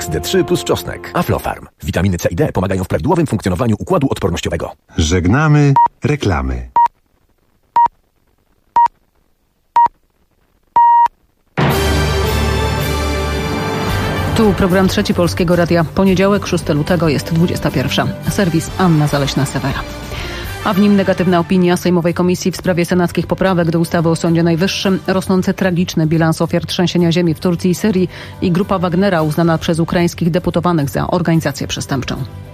Kompleks D3 plus czosnek. Aflofarm. Witaminy C i D pomagają w prawidłowym funkcjonowaniu układu odpornościowego. Żegnamy reklamy. Tu program Trzeci Polskiego Radia. Poniedziałek, 6 lutego, jest 21. Serwis Anna Zaleśna-Sewera. A w nim negatywna opinia Sejmowej Komisji w sprawie senackich poprawek do ustawy o Sądzie Najwyższym, rosnący tragiczny bilans ofiar trzęsienia ziemi w Turcji i Syrii i grupa Wagnera uznana przez ukraińskich deputowanych za organizację przestępczą.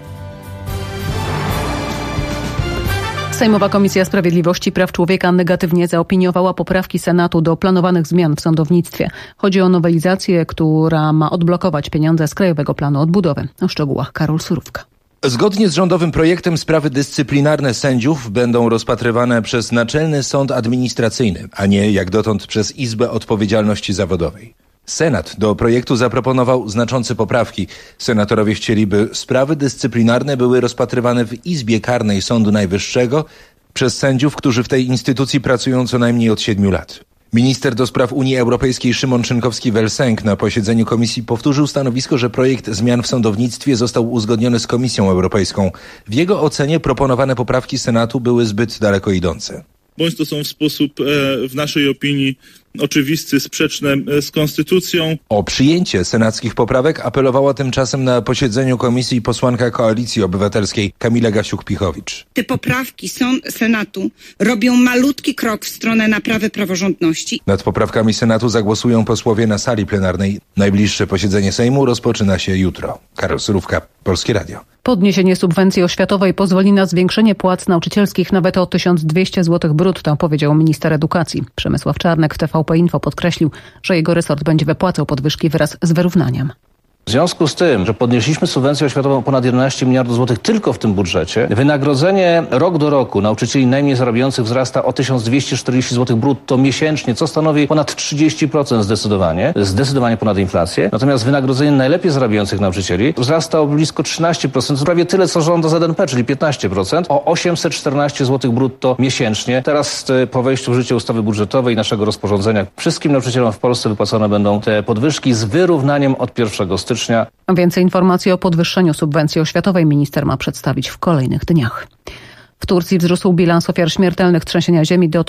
Sejmowa Komisja Sprawiedliwości i Praw Człowieka negatywnie zaopiniowała poprawki Senatu do planowanych zmian w sądownictwie. Chodzi o nowelizację, która ma odblokować pieniądze z Krajowego Planu Odbudowy. O szczegółach Karol Surówka. Zgodnie z rządowym projektem sprawy dyscyplinarne sędziów będą rozpatrywane przez Naczelny Sąd Administracyjny, a nie jak dotąd przez Izbę Odpowiedzialności Zawodowej. Senat do projektu zaproponował znaczące poprawki. Senatorowie chcieli, by sprawy dyscyplinarne były rozpatrywane w Izbie Karnej Sądu Najwyższego przez sędziów, którzy w tej instytucji pracują co najmniej od 7 lat. Minister do spraw Unii Europejskiej Szymon Szynkowski-Welsenk na posiedzeniu komisji powtórzył stanowisko, że projekt zmian w sądownictwie został uzgodniony z Komisją Europejską. W jego ocenie proponowane poprawki Senatu były zbyt daleko idące. Bądź to są w sposób, w naszej opinii, oczywisty, sprzeczne z konstytucją. O przyjęcie senackich poprawek apelowała tymczasem na posiedzeniu komisji posłanka Koalicji Obywatelskiej Kamila Gasiuk-Pichowicz. Te poprawki Senatu robią malutki krok w stronę naprawy praworządności. Nad poprawkami Senatu zagłosują posłowie na sali plenarnej. Najbliższe posiedzenie Sejmu rozpoczyna się jutro. Karol Surówka, Polskie Radio. Podniesienie subwencji oświatowej pozwoli na zwiększenie płac nauczycielskich nawet o 1200 zł brutto, powiedział minister edukacji. Przemysław Czarnek w TVP Info podkreślił, że jego resort będzie wypłacał podwyżki wraz z wyrównaniem. W związku z tym, że podnieśliśmy subwencję oświatową o ponad 11 miliardów złotych tylko w tym budżecie, wynagrodzenie rok do roku nauczycieli najmniej zarabiających wzrasta o 1240 zł brutto miesięcznie, co stanowi ponad 30% zdecydowanie ponad inflację. Natomiast wynagrodzenie najlepiej zarabiających nauczycieli wzrasta o blisko 13%, prawie tyle co żąda ZNP, czyli 15%, o 814 zł brutto miesięcznie. Teraz po wejściu w życie ustawy budżetowej i naszego rozporządzenia wszystkim nauczycielom w Polsce wypłacone będą te podwyżki z wyrównaniem od 1 stycznia. Więcej informacji o podwyższeniu subwencji oświatowej minister ma przedstawić w kolejnych dniach. W Turcji wzrósł bilans ofiar śmiertelnych trzęsienia ziemi do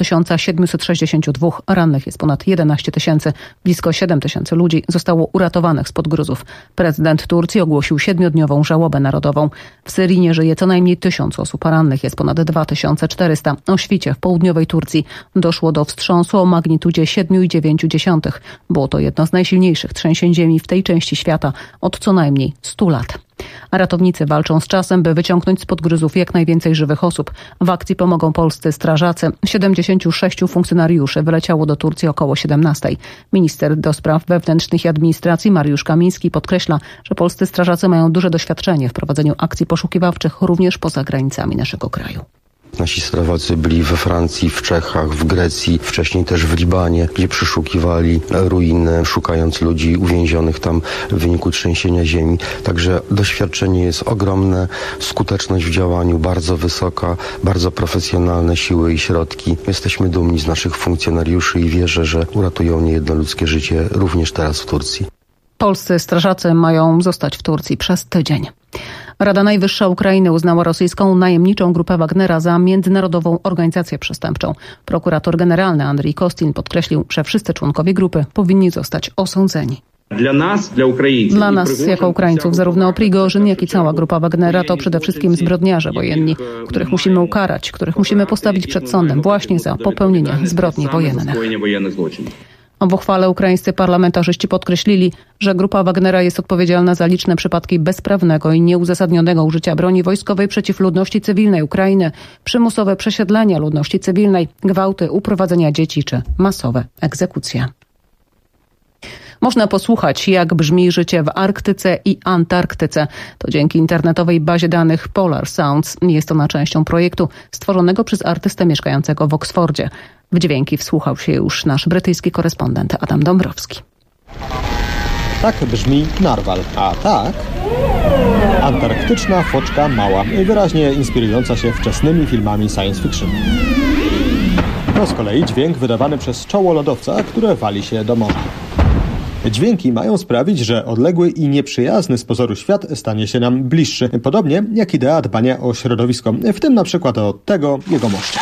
1762. Rannych jest ponad 11 tysięcy. Blisko 7 tysięcy ludzi zostało uratowanych spod gruzów. Prezydent Turcji ogłosił 7-dniową żałobę narodową. W Syrii nie żyje co najmniej 1000 osób, a rannych jest ponad 2400. O świcie w południowej Turcji doszło do wstrząsu o magnitudzie 7,9. Było to jedno z najsilniejszych trzęsień ziemi w tej części świata od co najmniej 100 lat. A ratownicy walczą z czasem, by wyciągnąć spod gruzów jak najwięcej żywych osób. W akcji pomogą polscy strażacy. 76 funkcjonariuszy wyleciało do Turcji około 17. Minister do spraw wewnętrznych i administracji Mariusz Kamiński podkreśla, że polscy strażacy mają duże doświadczenie w prowadzeniu akcji poszukiwawczych również poza granicami naszego kraju. Nasi strażacy byli we Francji, w Czechach, w Grecji, wcześniej też w Libanie, gdzie przeszukiwali ruiny, szukając ludzi uwięzionych tam w wyniku trzęsienia ziemi. Także doświadczenie jest ogromne, skuteczność w działaniu bardzo wysoka, bardzo profesjonalne siły i środki. Jesteśmy dumni z naszych funkcjonariuszy i wierzę, że uratują niejedno ludzkie życie również teraz w Turcji. Polscy strażacy mają zostać w Turcji przez tydzień. Rada Najwyższa Ukrainy uznała rosyjską najemniczą grupę Wagnera za międzynarodową organizację przestępczą. Prokurator generalny Andrii Kostin podkreślił, że wszyscy członkowie grupy powinni zostać osądzeni. Dla nas, jako Ukraińców, zarówno Prigorzyn, jak i cała grupa Wagnera to przede wszystkim zbrodniarze wojenni, których musimy ukarać, których musimy postawić przed sądem właśnie za popełnienie zbrodni wojennych. W uchwale ukraińscy parlamentarzyści podkreślili, że grupa Wagnera jest odpowiedzialna za liczne przypadki bezprawnego i nieuzasadnionego użycia broni wojskowej przeciw ludności cywilnej Ukrainy, przymusowe przesiedlenia ludności cywilnej, gwałty, uprowadzenia dzieci czy masowe egzekucje. Można posłuchać, jak brzmi życie w Arktyce i Antarktyce. To dzięki internetowej bazie danych Polar Sounds. Jest ona częścią projektu stworzonego przez artystę mieszkającego w Oksfordzie. W dźwięki wsłuchał się już nasz brytyjski korespondent Adam Dąbrowski. Tak brzmi narwal, a tak antarktyczna foczka mała, wyraźnie inspirująca się wczesnymi filmami science fiction. To z kolei dźwięk wydawany przez czoło lodowca, które wali się do morza. Dźwięki mają sprawić, że odległy i nieprzyjazny z pozoru świat stanie się nam bliższy. Podobnie jak idea dbania o środowisko, w tym na przykład o tego jegomościa.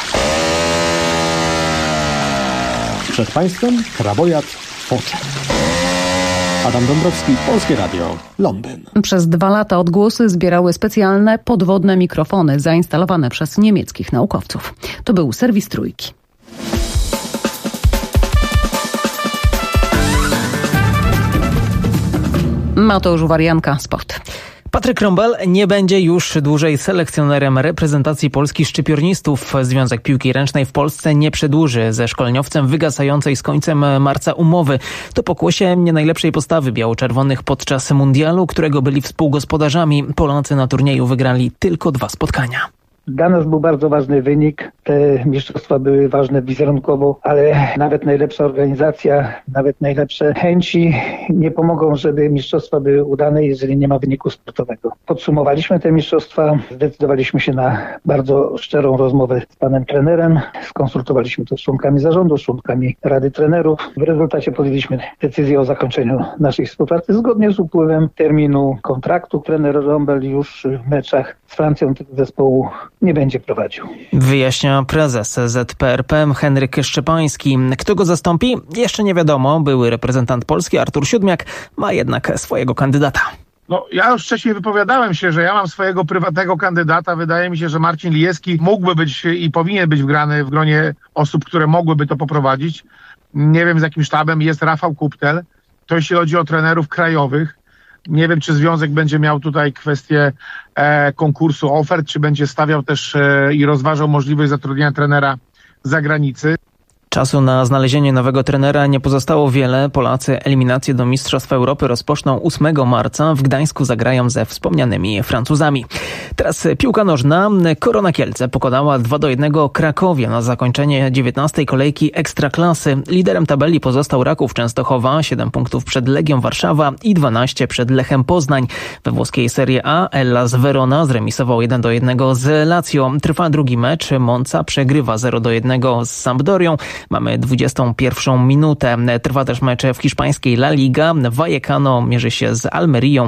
Przed Państwem krabojad focze. Adam Dąbrowski, Polskie Radio, Londyn. Przez 2 lata odgłosy zbierały specjalne podwodne mikrofony zainstalowane przez niemieckich naukowców. To był serwis Trójki. Mateusz Warianka, sport. Patryk Rąbel nie będzie już dłużej selekcjonerem reprezentacji Polski szczypiornistów. Związek Piłki Ręcznej w Polsce nie przedłuży ze szkoleniowcem wygasającej z końcem marca umowy. To pokłosie nie najlepszej postawy biało-czerwonych podczas mundialu, którego byli współgospodarzami. Polacy na turnieju wygrali tylko 2 spotkania. Dla nas był bardzo ważny wynik. Te mistrzostwa były ważne wizerunkowo, ale nawet najlepsza organizacja, nawet najlepsze chęci nie pomogą, żeby mistrzostwa były udane, jeżeli nie ma wyniku sportowego. Podsumowaliśmy te mistrzostwa, zdecydowaliśmy się na bardzo szczerą rozmowę z panem trenerem, skonsultowaliśmy to z członkami zarządu, z członkami Rady Trenerów. W rezultacie podjęliśmy decyzję o zakończeniu naszej współpracy zgodnie z upływem terminu kontraktu. Trener Rąbel już w meczach z Francją tego zespołu nie będzie prowadził. Wyjaśnia prezes ZPRP Henryk Szczepański. Kto go zastąpi? Jeszcze nie wiadomo. Były reprezentant Polski Artur Siódmiak ma jednak swojego kandydata. Ja już wcześniej wypowiadałem się, że ja mam swojego prywatnego kandydata. Wydaje mi się, że Marcin Lijewski mógłby być i powinien być wgrany w gronie osób, które mogłyby to poprowadzić. Nie wiem z jakim sztabem. Jest Rafał Kuptel. To jeśli chodzi o trenerów krajowych. Nie wiem, czy związek będzie miał tutaj kwestię konkursu ofert, czy będzie stawiał też i rozważał możliwość zatrudnienia trenera z zagranicy. Czasu na znalezienie nowego trenera nie pozostało wiele. Polacy eliminację do Mistrzostw Europy rozpoczną 8 marca. W Gdańsku zagrają ze wspomnianymi Francuzami. Teraz piłka nożna. Korona Kielce pokonała 2-1 Krakowie na zakończenie 19. kolejki Ekstraklasy. Liderem tabeli pozostał Raków Częstochowa, 7 punktów przed Legią Warszawa i 12 przed Lechem Poznań. We włoskiej Serie A Hellas Verona zremisował 1-1 z Lazio. Trwa drugi mecz. Monza przegrywa 0-1 z Sampdorią. Mamy 21 minutę. Trwa też mecz w hiszpańskiej La Liga. Vallecano mierzy się z Almerią.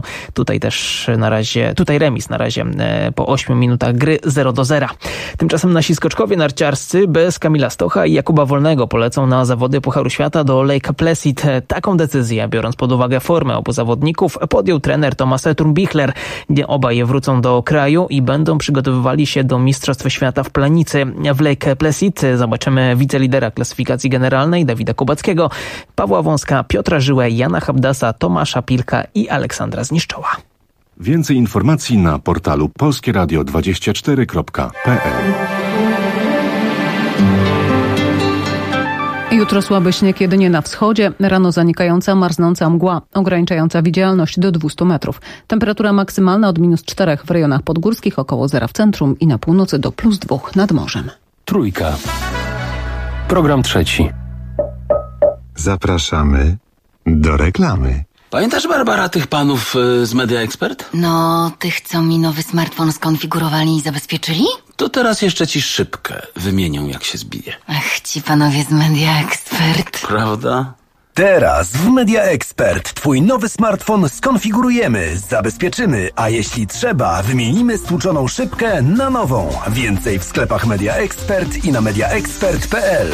Tutaj remis na razie po 8 minutach gry 0-0. Tymczasem nasi skoczkowie narciarscy bez Kamila Stocha i Jakuba Wolnego polecą na zawody Pucharu Świata do Lake Placid. Taką decyzję, biorąc pod uwagę formę obu zawodników, podjął trener Thomas Thurmbichler. Obaj wrócą do kraju i będą przygotowywali się do Mistrzostw Świata w Planicy. W Lake Placid zobaczymy wicelidera klasyfikacji generalnej Dawida Kubackiego, Pawła Wąska, Piotra Żyłę, Jana Habdasa, Tomasza Pilka i Aleksandra Zniszczoła. Więcej informacji na portalu polskieradio24.pl. Jutro słaby śnieg jedynie na wschodzie, rano zanikająca, marznąca mgła, ograniczająca widzialność do 200 metrów. Temperatura maksymalna od -4 w rejonach podgórskich, około 0 w centrum i na północy do +2 nad morzem. Trójka. Program trzeci. Zapraszamy do reklamy. Pamiętasz, Barbara, tych panów z Media Expert? No, tych, co mi nowy smartfon skonfigurowali i zabezpieczyli? To teraz jeszcze ci szybkę wymienią, jak się zbije. Ach, ci panowie z Media Expert. Prawda? Teraz w Media Expert twój nowy smartfon skonfigurujemy, zabezpieczymy, a jeśli trzeba, wymienimy stłuczoną szybkę na nową. Więcej w sklepach Media Expert i na mediaexpert.pl.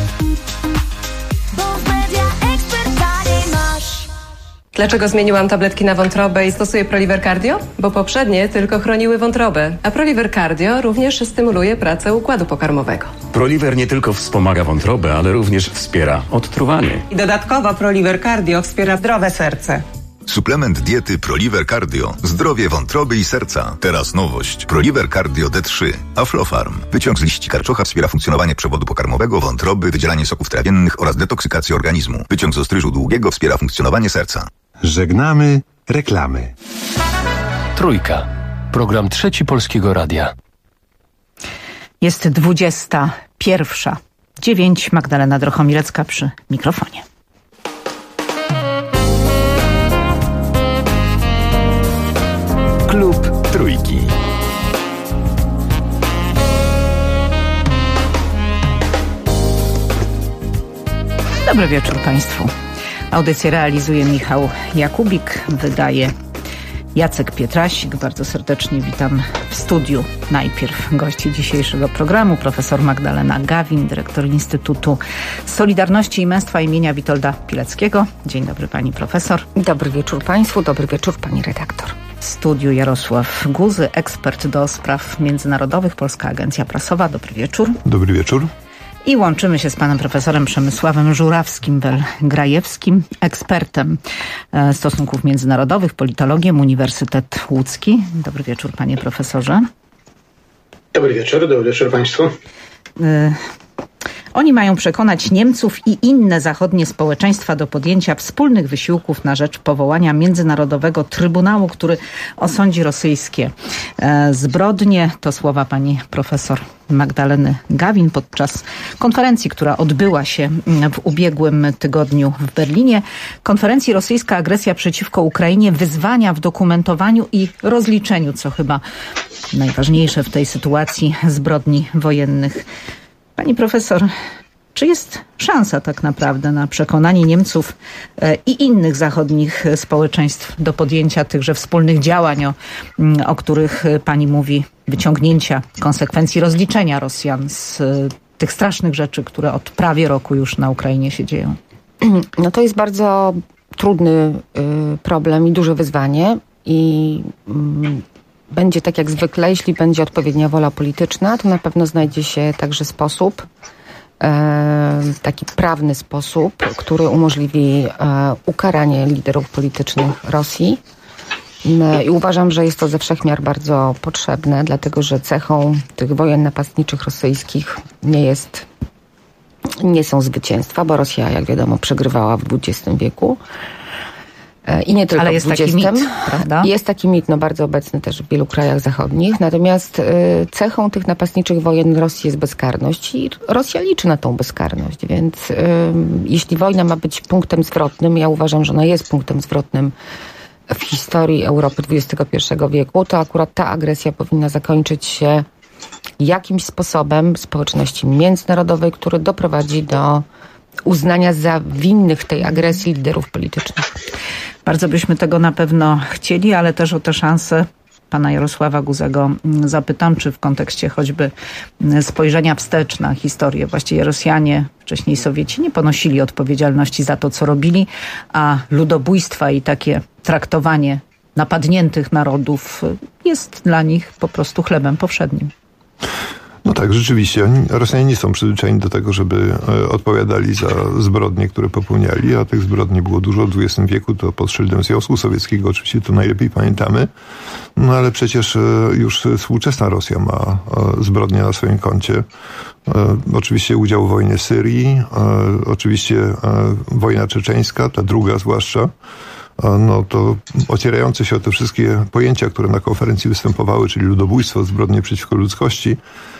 Dlaczego zmieniłam tabletki na wątrobę i stosuję Proliver Cardio? Bo poprzednie tylko chroniły wątrobę, a Proliver Cardio również stymuluje pracę układu pokarmowego. Proliver nie tylko wspomaga wątrobę, ale również wspiera odtruwanie. I dodatkowo Proliver Cardio wspiera zdrowe serce. Suplement diety Proliver Cardio. Zdrowie wątroby i serca. Teraz nowość. Proliver Cardio D3. Aflofarm. Wyciąg z liści karczocha wspiera funkcjonowanie przewodu pokarmowego, wątroby, wydzielanie soków trawiennych oraz detoksykację organizmu. Wyciąg z ostryżu długiego wspiera funkcjonowanie serca. Żegnamy reklamy. Trójka. Program trzeci Polskiego Radia. Jest 21:09. Magdalena Drochomilecka przy mikrofonie. Klub Trójki. Dobry wieczór Państwu. Audycję realizuje Michał Jakubik, wydaje Jacek Pietrasik. Bardzo serdecznie witam w studiu. Najpierw gości dzisiejszego programu, profesor Magdalena Gawin, dyrektor Instytutu Solidarności i Męstwa imienia Witolda Pileckiego. Dzień dobry pani profesor. Dobry wieczór państwu, dobry wieczór pani redaktor. W studiu Jarosław Guzy, ekspert do spraw międzynarodowych, Polska Agencja Prasowa. Dobry wieczór. Dobry wieczór. I łączymy się z panem profesorem Przemysławem Żurawskim-Grajewskim, ekspertem stosunków międzynarodowych, politologiem, Uniwersytet Łódzki. Dobry wieczór, panie profesorze. Dobry wieczór państwu. Oni mają przekonać Niemców i inne zachodnie społeczeństwa do podjęcia wspólnych wysiłków na rzecz powołania Międzynarodowego Trybunału, który osądzi rosyjskie zbrodnie. To słowa pani profesor Magdaleny Gawin podczas konferencji, która odbyła się w ubiegłym tygodniu w Berlinie. Konferencji Rosyjska agresja przeciwko Ukrainie, wyzwania w dokumentowaniu i rozliczeniu, co chyba najważniejsze w tej sytuacji zbrodni wojennych. Pani profesor, czy jest szansa tak naprawdę na przekonanie Niemców i innych zachodnich społeczeństw do podjęcia tychże wspólnych działań, o których pani mówi, wyciągnięcia konsekwencji, rozliczenia Rosjan z tych strasznych rzeczy, które od prawie roku już na Ukrainie się dzieją? No to jest bardzo trudny problem i duże wyzwanie i będzie tak jak zwykle, jeśli będzie odpowiednia wola polityczna, to na pewno znajdzie się także sposób, taki prawny sposób, który umożliwi ukaranie liderów politycznych Rosji. I uważam, że jest to ze wszech miar bardzo potrzebne, dlatego że cechą tych wojen napastniczych rosyjskich nie są zwycięstwa, bo Rosja, jak wiadomo, przegrywała w XX wieku. I nie tylko ale jest w XX. Taki mit, prawda? Jest taki mit, bardzo obecny też w wielu krajach zachodnich. Natomiast cechą tych napastniczych wojen Rosji jest bezkarność i Rosja liczy na tą bezkarność. Więc jeśli wojna ma być punktem zwrotnym, ja uważam, że ona jest punktem zwrotnym w historii Europy XXI wieku, to akurat ta agresja powinna zakończyć się jakimś sposobem społeczności międzynarodowej, który doprowadzi do uznania za winnych tej agresji liderów politycznych. Bardzo byśmy tego na pewno chcieli, ale też o tę szansę pana Jarosława Guzego zapytam, czy w kontekście choćby spojrzenia wstecz na historię. Właściwie Rosjanie, wcześniej Sowieci, nie ponosili odpowiedzialności za to, co robili, a ludobójstwa i takie traktowanie napadniętych narodów jest dla nich po prostu chlebem powszednim. No tak, rzeczywiście. Rosjanie nie są przyzwyczajeni do tego, żeby odpowiadali za zbrodnie, które popełniali, a tych zbrodni było dużo w XX wieku, to pod szyldem Związku Sowieckiego oczywiście to najlepiej pamiętamy, no ale przecież już współczesna Rosja ma zbrodnie na swoim koncie. Oczywiście udział w wojnie Syrii, oczywiście wojna czeczeńska, ta druga zwłaszcza. No to ocierające się o te wszystkie pojęcia, które na konferencji występowały, czyli ludobójstwo, zbrodnie przeciwko ludzkości.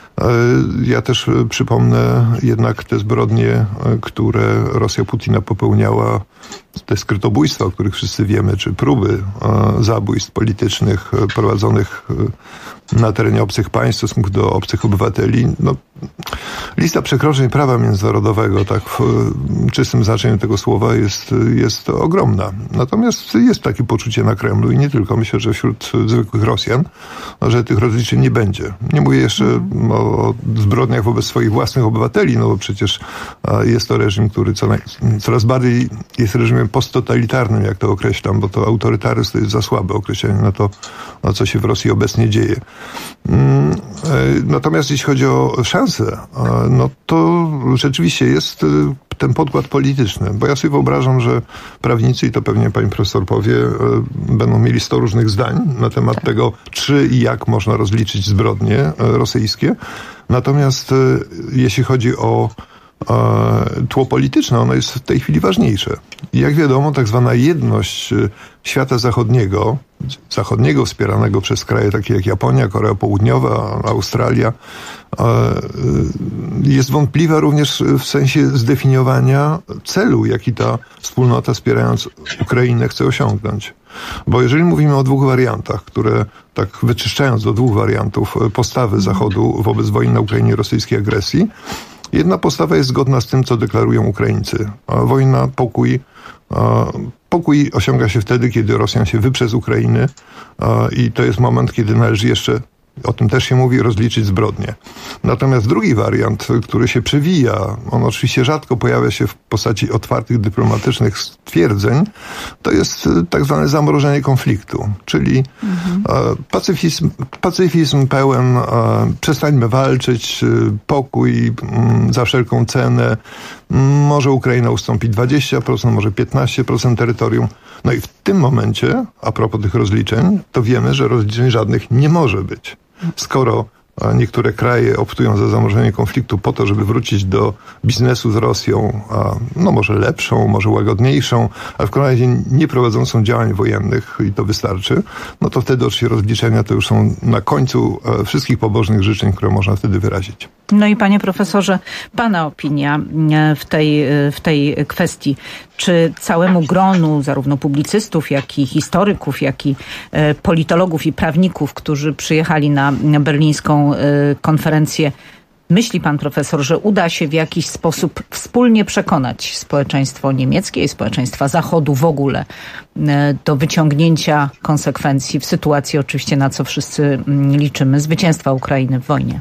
Ja też przypomnę jednak te zbrodnie, które Rosja Putina popełniała, te skrytobójstwa, o których wszyscy wiemy, czy próby zabójstw politycznych prowadzonych na terenie obcych państw w stosunku do obcych obywateli. No, lista przekroczeń prawa międzynarodowego, tak w czystym znaczeniu tego słowa, jest ogromna. Natomiast jest takie poczucie na Kremlu i nie tylko, myślę, że wśród zwykłych Rosjan, że tych rozliczeń nie będzie. Nie mówię jeszcze o zbrodniach wobec swoich własnych obywateli, no bo przecież jest to reżim, który coraz bardziej jest reżimem posttotalitarnym, jak to określam, bo to autorytaryzm to jest za słabe określenie na to, co się w Rosji obecnie dzieje. Natomiast jeśli chodzi o szanse, no to rzeczywiście jest ten podkład polityczny, bo ja sobie wyobrażam, że prawnicy, i to pewnie pani profesor powie, będą mieli 100 różnych zdań na temat tego, czy i jak można rozliczyć zbrodnie rosyjskie. Natomiast jeśli chodzi o tło polityczne, ono jest w tej chwili ważniejsze. I jak wiadomo, tak zwana jedność świata zachodniego wspieranego przez kraje takie jak Japonia, Korea Południowa, Australia, jest wątpliwa również w sensie zdefiniowania celu, jaki ta wspólnota wspierając Ukrainę chce osiągnąć. Bo jeżeli mówimy o dwóch wariantach, które tak wyczyszczając do dwóch wariantów postawy Zachodu wobec wojny na Ukrainie i rosyjskiej agresji, Jedna postawa jest zgodna z tym, co deklarują Ukraińcy. Wojna, pokój osiąga się wtedy, kiedy Rosjan się wyprze z Ukrainy i to jest moment, kiedy należy jeszcze, o tym też się mówi, rozliczyć zbrodnie. Natomiast drugi wariant, który się przewija, on oczywiście rzadko pojawia się w postaci otwartych dyplomatycznych stwierdzeń, to jest tak zwane zamrożenie konfliktu, czyli pacyfizm pełen, przestańmy walczyć, pokój za wszelką cenę, może Ukraina ustąpi 20%, może 15% terytorium. No i w tym momencie, a propos tych rozliczeń, to wiemy, że rozliczeń żadnych nie może być. Skoro niektóre kraje optują za zamrożenie konfliktu po to, żeby wrócić do biznesu z Rosją, no może lepszą, może łagodniejszą, ale w każdym razie nie prowadzącą działań wojennych i to wystarczy, no to wtedy oczywiście rozliczenia to już są na końcu wszystkich pobożnych życzeń, które można wtedy wyrazić. No i panie profesorze, pana opinia w tej kwestii. Czy całemu gronu zarówno publicystów, jak i historyków, jak i politologów i prawników, którzy przyjechali na berlińską konferencję, myśli pan profesor, że uda się w jakiś sposób wspólnie przekonać społeczeństwo niemieckie i społeczeństwa Zachodu w ogóle do wyciągnięcia konsekwencji w sytuacji oczywiście, na co wszyscy liczymy, zwycięstwa Ukrainy w wojnie?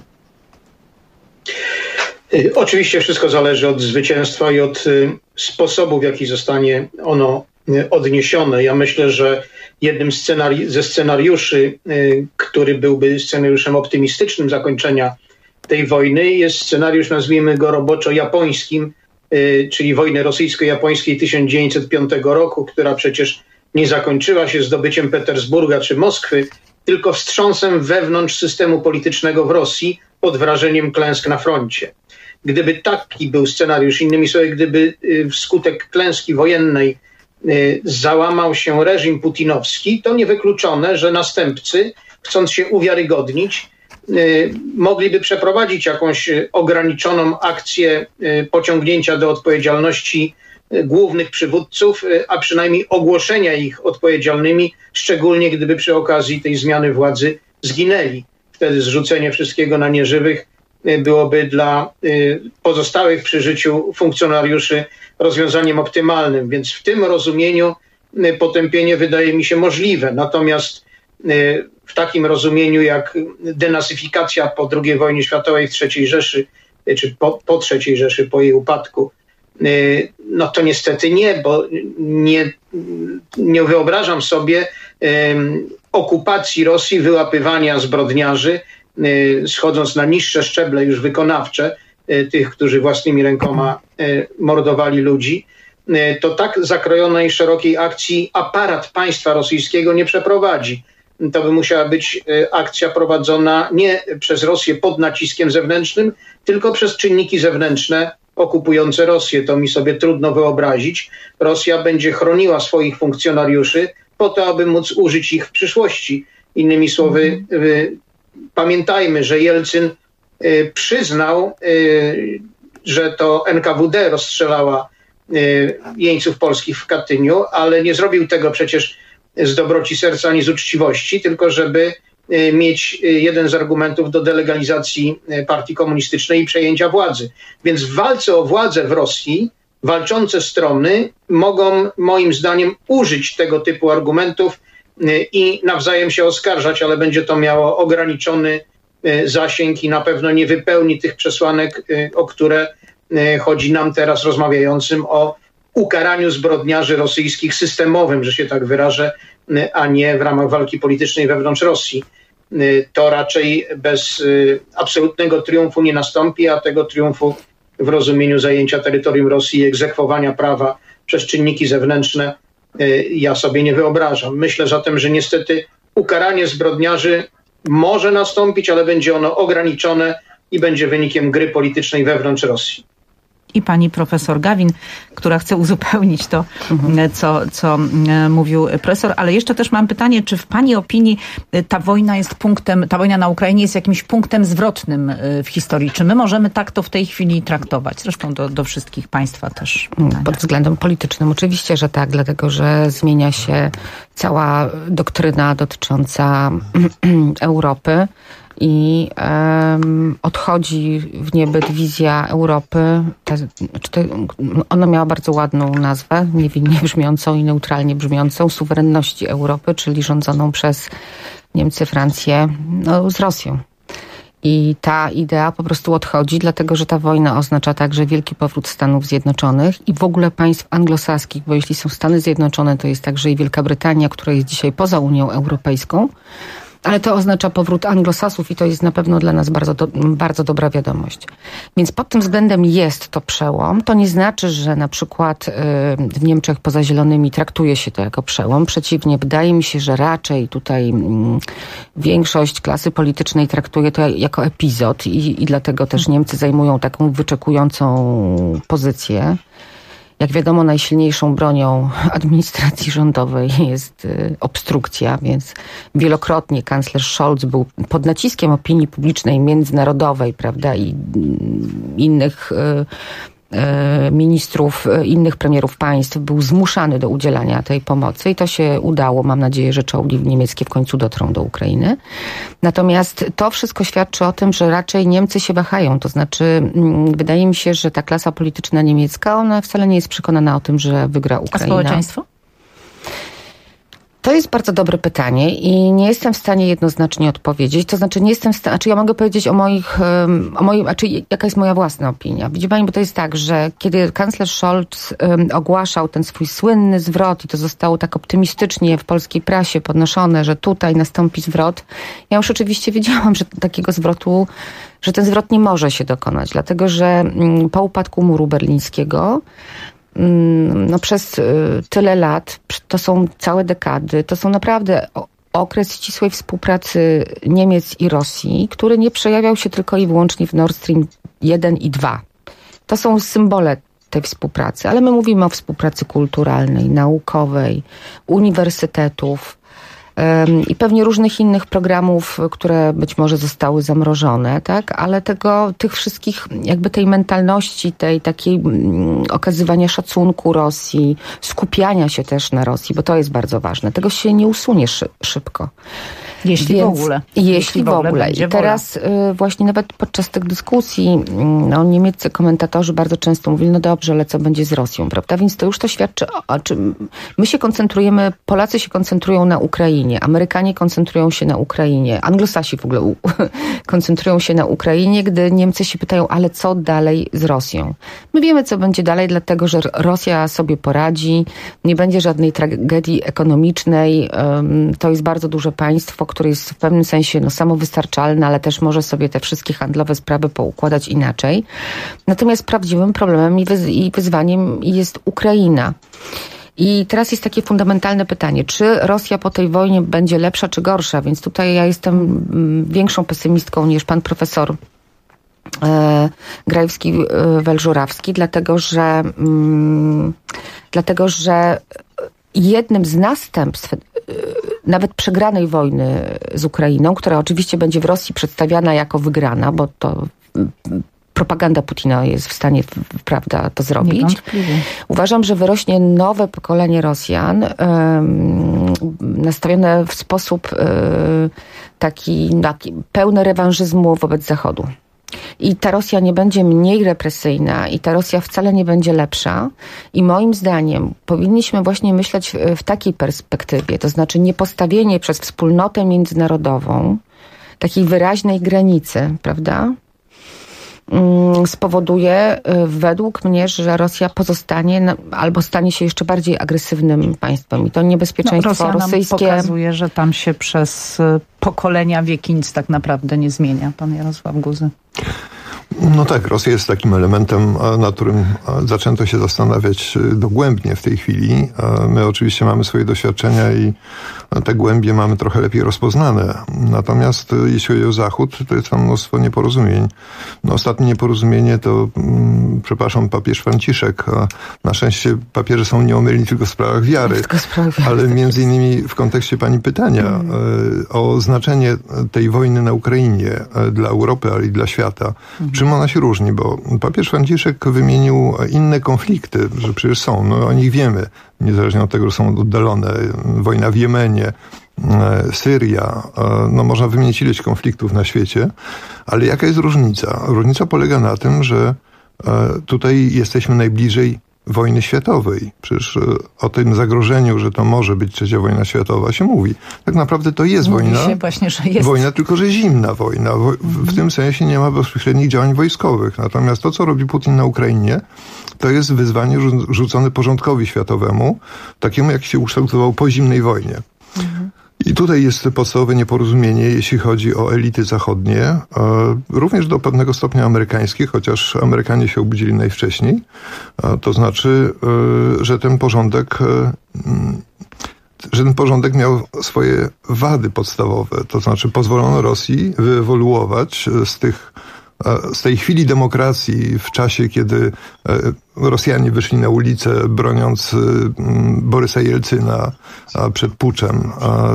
Oczywiście wszystko zależy od zwycięstwa i od sposobu, w jaki zostanie ono odniesione. Ja myślę, że jednym ze scenariuszy, który byłby scenariuszem optymistycznym zakończenia tej wojny, jest scenariusz, nazwijmy go roboczo-japońskim, czyli wojny rosyjsko-japońskiej 1905 roku, która przecież nie zakończyła się zdobyciem Petersburga czy Moskwy, tylko wstrząsem wewnątrz systemu politycznego w Rosji pod wrażeniem klęsk na froncie. Gdyby taki był scenariusz, innymi słowy, gdyby wskutek klęski wojennej załamał się reżim putinowski, to niewykluczone, że następcy, chcąc się uwiarygodnić, mogliby przeprowadzić jakąś ograniczoną akcję pociągnięcia do odpowiedzialności głównych przywódców, a przynajmniej ogłoszenia ich odpowiedzialnymi, szczególnie gdyby przy okazji tej zmiany władzy zginęli. Wtedy zrzucenie wszystkiego na nieżywych byłoby dla pozostałych przy życiu funkcjonariuszy rozwiązaniem optymalnym. Więc w tym rozumieniu potępienie wydaje mi się możliwe. Natomiast w takim rozumieniu jak denazyfikacja po II wojnie światowej w III Rzeszy, czy po III Rzeszy, po jej upadku, no to niestety nie, bo nie wyobrażam sobie okupacji Rosji, wyłapywania zbrodniarzy, schodząc na niższe szczeble już wykonawcze, tych, którzy własnymi rękoma mordowali ludzi, to tak zakrojonej, szerokiej akcji aparat państwa rosyjskiego nie przeprowadzi. To by musiała być akcja prowadzona nie przez Rosję pod naciskiem zewnętrznym, tylko przez czynniki zewnętrzne okupujące Rosję. To mi sobie trudno wyobrazić. Rosja będzie chroniła swoich funkcjonariuszy po to, aby móc użyć ich w przyszłości. Innymi słowy, pamiętajmy, że Jelcyn przyznał, że to NKWD rozstrzelała jeńców polskich w Katyniu, ale nie zrobił tego przecież z dobroci serca ani z uczciwości, tylko żeby mieć jeden z argumentów do delegalizacji partii komunistycznej i przejęcia władzy. Więc w walce o władzę w Rosji walczące strony mogą moim zdaniem użyć tego typu argumentów i nawzajem się oskarżać, ale będzie to miało ograniczony zasięg i na pewno nie wypełni tych przesłanek, o które chodzi nam teraz rozmawiającym o ukaraniu zbrodniarzy rosyjskich systemowym, że się tak wyrażę, a nie w ramach walki politycznej wewnątrz Rosji. To raczej bez absolutnego triumfu nie nastąpi, a tego triumfu w rozumieniu zajęcia terytorium Rosji i egzekwowania prawa przez czynniki zewnętrzne ja sobie nie wyobrażam. Myślę zatem, że niestety ukaranie zbrodniarzy może nastąpić, ale będzie ono ograniczone i będzie wynikiem gry politycznej wewnątrz Rosji. I pani profesor Gawin, która chce uzupełnić to, co mówił profesor. Ale jeszcze też mam pytanie, czy w pani opinii ta wojna na Ukrainie jest jakimś punktem zwrotnym w historii? Czy my możemy tak to w tej chwili traktować? Zresztą do wszystkich państwa też. Pod względem politycznym oczywiście, że tak, dlatego że zmienia się cała doktryna dotycząca Europy. i odchodzi w niebyt wizja Europy. Ona miała bardzo ładną nazwę, niewinnie brzmiącą i neutralnie brzmiącą, suwerenności Europy, czyli rządzoną przez Niemcy, Francję, z Rosją. I ta idea po prostu odchodzi, dlatego że ta wojna oznacza także wielki powrót Stanów Zjednoczonych i w ogóle państw anglosaskich, bo jeśli są Stany Zjednoczone, to jest także i Wielka Brytania, która jest dzisiaj poza Unią Europejską. Ale to oznacza powrót anglosasów i to jest na pewno dla nas bardzo dobra wiadomość. Więc pod tym względem jest to przełom. To nie znaczy, że na przykład w Niemczech poza zielonymi traktuje się to jako przełom. Przeciwnie, wydaje mi się, że raczej tutaj większość klasy politycznej traktuje to jako epizod i dlatego też Niemcy zajmują taką wyczekującą pozycję. Jak wiadomo, najsilniejszą bronią administracji rządowej jest obstrukcja, więc wielokrotnie kanclerz Scholz był pod naciskiem opinii publicznej międzynarodowej, prawda, i innych ministrów, innych premierów państw był zmuszany do udzielania tej pomocy i to się udało. Mam nadzieję, że czołgi niemieckie w końcu dotrą do Ukrainy. Natomiast to wszystko świadczy o tym, że raczej Niemcy się wahają. To znaczy, wydaje mi się, że ta klasa polityczna niemiecka, ona wcale nie jest przekonana o tym, że wygra Ukraina. A społeczeństwo? To jest bardzo dobre pytanie i nie jestem w stanie jednoznacznie odpowiedzieć. To znaczy, nie jestem w stanie, ja mogę powiedzieć jaka jest moja własna opinia. Widzi pani, bo to jest tak, że kiedy kanclerz Scholz ogłaszał ten swój słynny zwrot i to zostało tak optymistycznie w polskiej prasie podnoszone, że tutaj nastąpi zwrot, ja już oczywiście wiedziałam, że ten zwrot nie może się dokonać, dlatego że po upadku muru berlińskiego przez tyle lat, to są całe dekady, to są naprawdę okres ścisłej współpracy Niemiec i Rosji, który nie przejawiał się tylko i wyłącznie w Nord Stream 1 i 2. To są symbole tej współpracy, ale my mówimy o współpracy kulturalnej, naukowej, uniwersytetów i pewnie różnych innych programów, które być może zostały zamrożone, tak? Ale tych wszystkich, jakby tej mentalności, tej takiej okazywania szacunku Rosji, skupiania się też na Rosji, bo to jest bardzo ważne. Tego się nie usunie szybko. Jeśli w ogóle. Jeśli w ogóle. I teraz właśnie nawet podczas tych dyskusji niemieccy komentatorzy bardzo często mówili, no dobrze, ale co będzie z Rosją, prawda? Więc to już to świadczy o czym my się koncentrujemy, Polacy się koncentrują na Ukrainie, Amerykanie koncentrują się na Ukrainie, Anglosasi w ogóle koncentrują się na Ukrainie, gdy Niemcy się pytają, ale co dalej z Rosją? My wiemy, co będzie dalej, dlatego, że Rosja sobie poradzi, nie będzie żadnej tragedii ekonomicznej, to jest bardzo duże państwo, które jest w pewnym sensie samowystarczalne, ale też może sobie te wszystkie handlowe sprawy poukładać inaczej. Natomiast prawdziwym problemem i wyzwaniem jest Ukraina. I teraz jest takie fundamentalne pytanie, czy Rosja po tej wojnie będzie lepsza czy gorsza? Więc tutaj ja jestem większą pesymistką niż pan profesor Grajewski-Welżurawski, dlatego że jednym z następstw nawet przegranej wojny z Ukrainą, która oczywiście będzie w Rosji przedstawiana jako wygrana, bo to propaganda Putina jest w stanie, prawda, to zrobić. Niewątpliwie. Uważam, że wyrośnie nowe pokolenie Rosjan nastawione w sposób taki pełny rewanżyzmu wobec Zachodu. I ta Rosja nie będzie mniej represyjna i ta Rosja wcale nie będzie lepsza. I moim zdaniem powinniśmy właśnie myśleć w takiej perspektywie, to znaczy nie postawienie przez wspólnotę międzynarodową takiej wyraźnej granicy, prawda? Spowoduje według mnie, że Rosja pozostanie albo stanie się jeszcze bardziej agresywnym państwem. I to niebezpieczeństwo Rosja rosyjskie nam pokazuje, że tam się przez pokolenia wieki nic tak naprawdę nie zmienia. Pan Jarosław Guzy. No tak, Rosja jest takim elementem, nad którym zaczęto się zastanawiać dogłębnie w tej chwili. My oczywiście mamy swoje doświadczenia i te głębie mamy trochę lepiej rozpoznane. Natomiast jeśli chodzi o Zachód, to jest tam mnóstwo nieporozumień. No, ostatnie nieporozumienie to, przepraszam, papież Franciszek. Na szczęście papieże są nieomylni tylko w sprawach wiary. Ale między innymi w kontekście pani pytania o znaczenie tej wojny na Ukrainie dla Europy, ale i dla świata. Czym ona się różni? Bo papież Franciszek wymienił inne konflikty, że przecież są, no o nich wiemy, niezależnie od tego, że są oddalone. Wojna w Jemenie, Syria, no można wymienić ileś konfliktów na świecie, ale jaka jest różnica? Różnica polega na tym, że tutaj jesteśmy najbliżej wojny światowej. Przecież o tym zagrożeniu, że to może być trzecia wojna światowa się mówi. Tak naprawdę to jest wojna. Mówi się właśnie, że jest. Wojna, tylko że zimna wojna. W tym sensie nie ma bezpośrednich działań wojskowych. Natomiast to, co robi Putin na Ukrainie, to jest wyzwanie rzucone porządkowi światowemu, takiemu jak się ukształtował po zimnej wojnie. I tutaj jest podstawowe nieporozumienie, jeśli chodzi o elity zachodnie, również do pewnego stopnia amerykańskie, chociaż Amerykanie się obudzili najwcześniej. To znaczy, że ten porządek miał swoje wady podstawowe. To znaczy pozwolono Rosji wyewoluować z tej chwili demokracji w czasie, kiedy Rosjanie wyszli na ulicę broniąc Borysa Jelcyna przed puczem.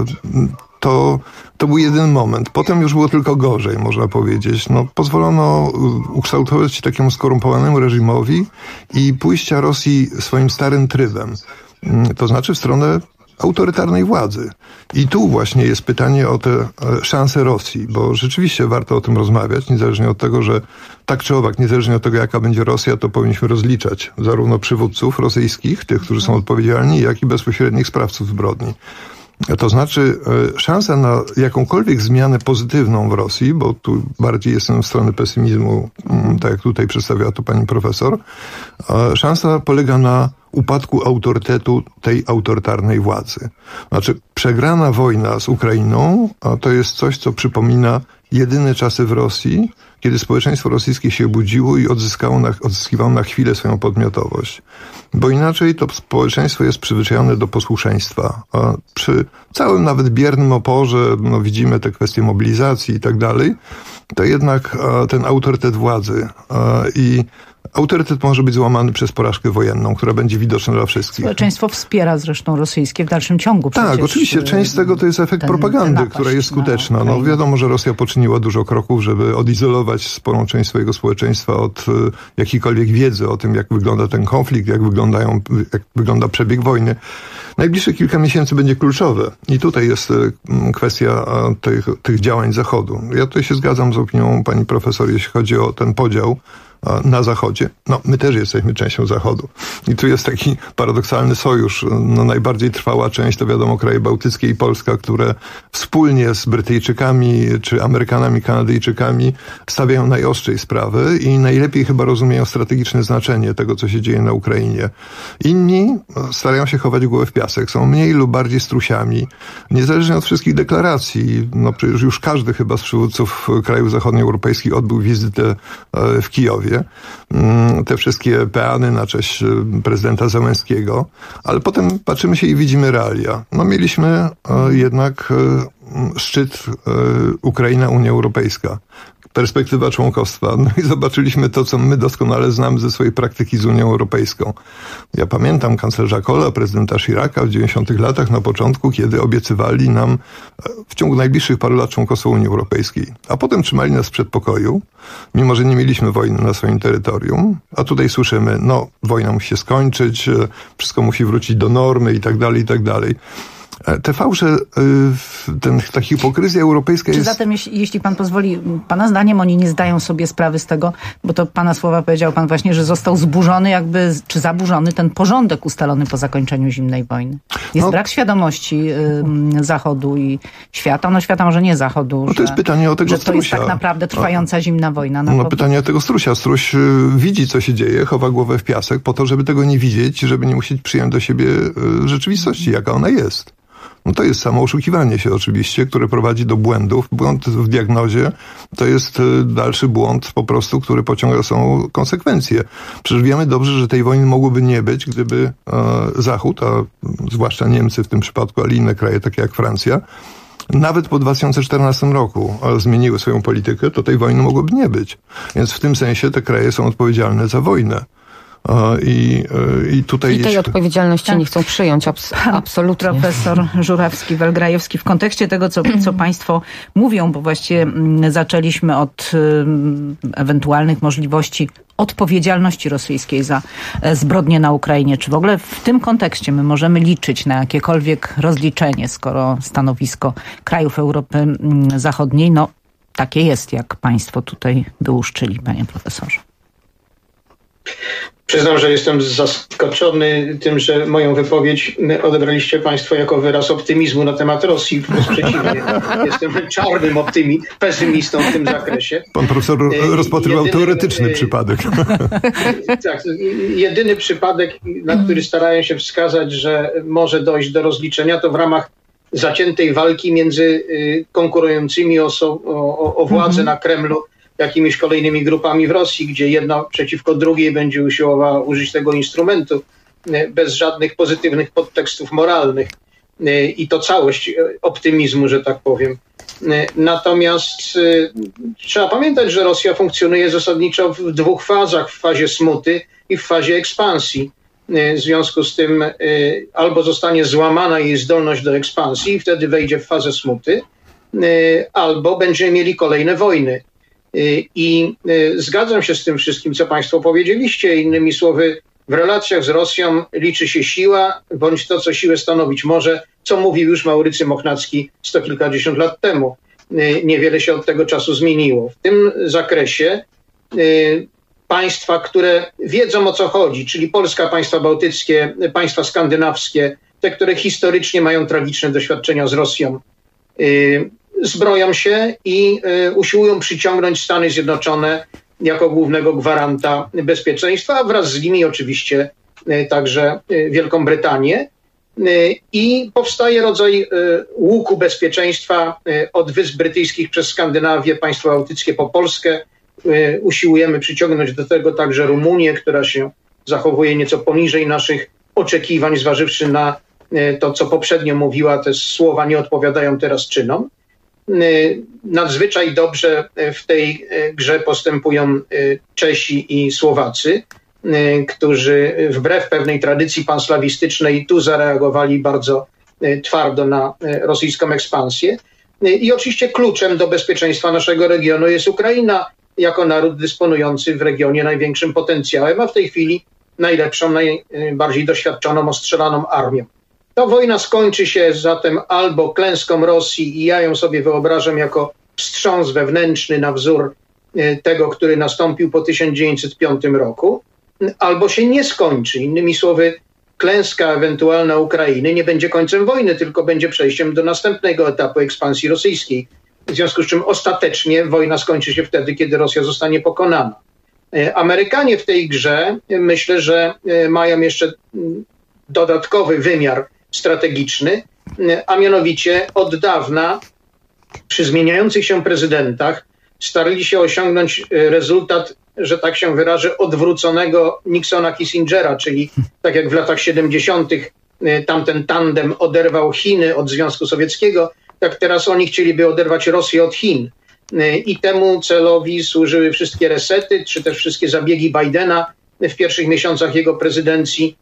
To był jeden moment. Potem już było tylko gorzej, można powiedzieć. No, pozwolono ukształtować się takiemu skorumpowanemu reżimowi i pójścia Rosji swoim starym trybem. To znaczy w stronę autorytarnej władzy. I tu właśnie jest pytanie o te szanse Rosji, bo rzeczywiście warto o tym rozmawiać, niezależnie od tego, że tak czy owak, niezależnie od tego, jaka będzie Rosja, to powinniśmy rozliczać zarówno przywódców rosyjskich, tych, którzy są odpowiedzialni, jak i bezpośrednich sprawców zbrodni. To znaczy szansa na jakąkolwiek zmianę pozytywną w Rosji, bo tu bardziej jestem w stronę pesymizmu, tak jak tutaj przedstawiała to pani profesor, szansa polega na upadku autorytetu tej autorytarnej władzy. Znaczy przegrana wojna z Ukrainą to jest coś, co przypomina jedyne czasy w Rosji, kiedy społeczeństwo rosyjskie się budziło i odzyskiwało na chwilę swoją podmiotowość. Bo inaczej to społeczeństwo jest przyzwyczajone do posłuszeństwa. A przy całym nawet biernym oporze, no widzimy te kwestie mobilizacji i tak dalej, to jednak ten autorytet władzy i autorytet może być złamany przez porażkę wojenną, która będzie widoczna dla wszystkich. Społeczeństwo wspiera zresztą rosyjskie w dalszym ciągu. Tak, oczywiście. Część z tego to jest efekt propagandy, która jest skuteczna. No, wiadomo, że Rosja poczyniła dużo kroków, żeby odizolować sporą część swojego społeczeństwa od jakiejkolwiek wiedzy o tym, jak wygląda ten konflikt, jak wygląda przebieg wojny. Najbliższe kilka miesięcy będzie kluczowe. I tutaj jest kwestia tych działań Zachodu. Ja tutaj się zgadzam z opinią pani profesor, jeśli chodzi o ten podział na Zachodzie. No, my też jesteśmy częścią Zachodu. I tu jest taki paradoksalny sojusz. No, najbardziej trwała część to wiadomo kraje bałtyckie i Polska, które wspólnie z Brytyjczykami czy Amerykanami, Kanadyjczykami stawiają najostrzej sprawy i najlepiej chyba rozumieją strategiczne znaczenie tego, co się dzieje na Ukrainie. Inni starają się chować głowę w piasek. Są mniej lub bardziej strusiami. Niezależnie od wszystkich deklaracji. No przecież już każdy chyba z przywódców krajów zachodnioeuropejskich odbył wizytę w Kijowie. Te wszystkie peany na cześć prezydenta Zełenskiego, ale potem patrzymy się i widzimy realia. No mieliśmy jednak szczyt Ukraina-Unia Europejska. Perspektywa członkostwa. No i zobaczyliśmy to, co my doskonale znamy ze swojej praktyki z Unią Europejską. Ja pamiętam kanclerza Kohla, prezydenta Chiraca w 90-tych latach na początku, kiedy obiecywali nam w ciągu najbliższych paru lat członkostwo Unii Europejskiej. A potem trzymali nas w przedpokoju, mimo że nie mieliśmy wojny na swoim terytorium. A tutaj słyszymy, no wojna musi się skończyć, wszystko musi wrócić do normy i tak dalej, i tak dalej. Te fałsze, ta hipokryzja europejska jest... Czy zatem, jeśli pan pozwoli, pana zdaniem oni nie zdają sobie sprawy z tego, bo to pana słowa powiedział pan właśnie, że został zburzony czy zaburzony ten porządek ustalony po zakończeniu zimnej wojny. Jest brak świadomości Zachodu i świata, no świata może nie Zachodu, no to jest pytanie o tego że to jest tak naprawdę trwająca zimna wojna. No pytanie o tego strusia. Struś widzi, co się dzieje, chowa głowę w piasek po to, żeby tego nie widzieć, żeby nie musieć przyjąć do siebie rzeczywistości, jaka ona jest. No to jest samo oszukiwanie się oczywiście, które prowadzi do błędów. Błąd w diagnozie to jest dalszy błąd po prostu, który pociąga są konsekwencje. Przecież wiemy dobrze, że tej wojny mogłoby nie być, gdyby Zachód, a zwłaszcza Niemcy w tym przypadku, ale inne kraje takie jak Francja, nawet po 2014 roku zmieniły swoją politykę, to tej wojny mogłoby nie być. Więc w tym sensie te kraje są odpowiedzialne za wojnę. I tutaj tej odpowiedzialności nie chcą przyjąć absolutnie. Profesor Żurawski-Welgrajewski, w kontekście tego, co państwo mówią, bo właściwie zaczęliśmy od ewentualnych możliwości odpowiedzialności rosyjskiej za zbrodnie na Ukrainie. Czy w ogóle w tym kontekście my możemy liczyć na jakiekolwiek rozliczenie, skoro stanowisko krajów Europy Zachodniej, takie jest, jak państwo tutaj wyłuszczyli, panie profesorze? Przyznam, że jestem zaskoczony tym, że moją wypowiedź odebraliście państwo jako wyraz optymizmu na temat Rosji. Wprost przeciwnie. Jestem czarnym pesymistą w tym zakresie. Pan profesor rozpatrywał teoretyczny przypadek. Tak, jedyny przypadek, na który starałem się wskazać, że może dojść do rozliczenia, to w ramach zaciętej walki między konkurującymi o władzę na Kremlu jakimiś kolejnymi grupami w Rosji, gdzie jedna przeciwko drugiej będzie usiłowała użyć tego instrumentu bez żadnych pozytywnych podtekstów moralnych. I to całość optymizmu, że tak powiem. Natomiast trzeba pamiętać, że Rosja funkcjonuje zasadniczo w dwóch fazach, w fazie smuty i w fazie ekspansji. W związku z tym albo zostanie złamana jej zdolność do ekspansji i wtedy wejdzie w fazę smuty, albo będziemy mieli kolejne wojny. I zgadzam się z tym wszystkim, co państwo powiedzieliście. Innymi słowy, w relacjach z Rosją liczy się siła, bądź to, co siłę stanowić może, co mówił już Maurycy Mochnacki sto kilkadziesiąt lat temu. Niewiele się od tego czasu zmieniło. W tym zakresie państwa, które wiedzą, o co chodzi, czyli Polska, państwa bałtyckie, państwa skandynawskie, te, które historycznie mają tragiczne doświadczenia z Rosją, zbroją się i usiłują przyciągnąć Stany Zjednoczone jako głównego gwaranta bezpieczeństwa, a wraz z nimi oczywiście także Wielką Brytanię. I powstaje rodzaj łuku bezpieczeństwa od Wysp Brytyjskich przez Skandynawię, państwa bałtyckie po Polskę. Usiłujemy przyciągnąć do tego także Rumunię, która się zachowuje nieco poniżej naszych oczekiwań, zważywszy na to, co poprzednio mówiła. Te słowa nie odpowiadają teraz czynom. Nadzwyczaj dobrze w tej grze postępują Czesi i Słowacy, którzy wbrew pewnej tradycji panslawistycznej tu zareagowali bardzo twardo na rosyjską ekspansję. I oczywiście kluczem do bezpieczeństwa naszego regionu jest Ukraina, jako naród dysponujący w regionie największym potencjałem, a w tej chwili najlepszą, najbardziej doświadczoną, ostrzelaną armią. Ta wojna skończy się zatem albo klęską Rosji, i ja ją sobie wyobrażam jako wstrząs wewnętrzny na wzór tego, który nastąpił po 1905 roku, albo się nie skończy. Innymi słowy, klęska ewentualna Ukrainy nie będzie końcem wojny, tylko będzie przejściem do następnego etapu ekspansji rosyjskiej. W związku z czym ostatecznie wojna skończy się wtedy, kiedy Rosja zostanie pokonana. Amerykanie w tej grze, myślę, że mają jeszcze dodatkowy wymiar strategiczny, a mianowicie od dawna przy zmieniających się prezydentach starali się osiągnąć rezultat, że tak się wyrażę, odwróconego Nixona-Kissingera, czyli tak jak w latach 70. tamten tandem oderwał Chiny od Związku Sowieckiego, tak teraz oni chcieliby oderwać Rosję od Chin. I temu celowi służyły wszystkie resety, czy też wszystkie zabiegi Bidena w pierwszych miesiącach jego prezydencji,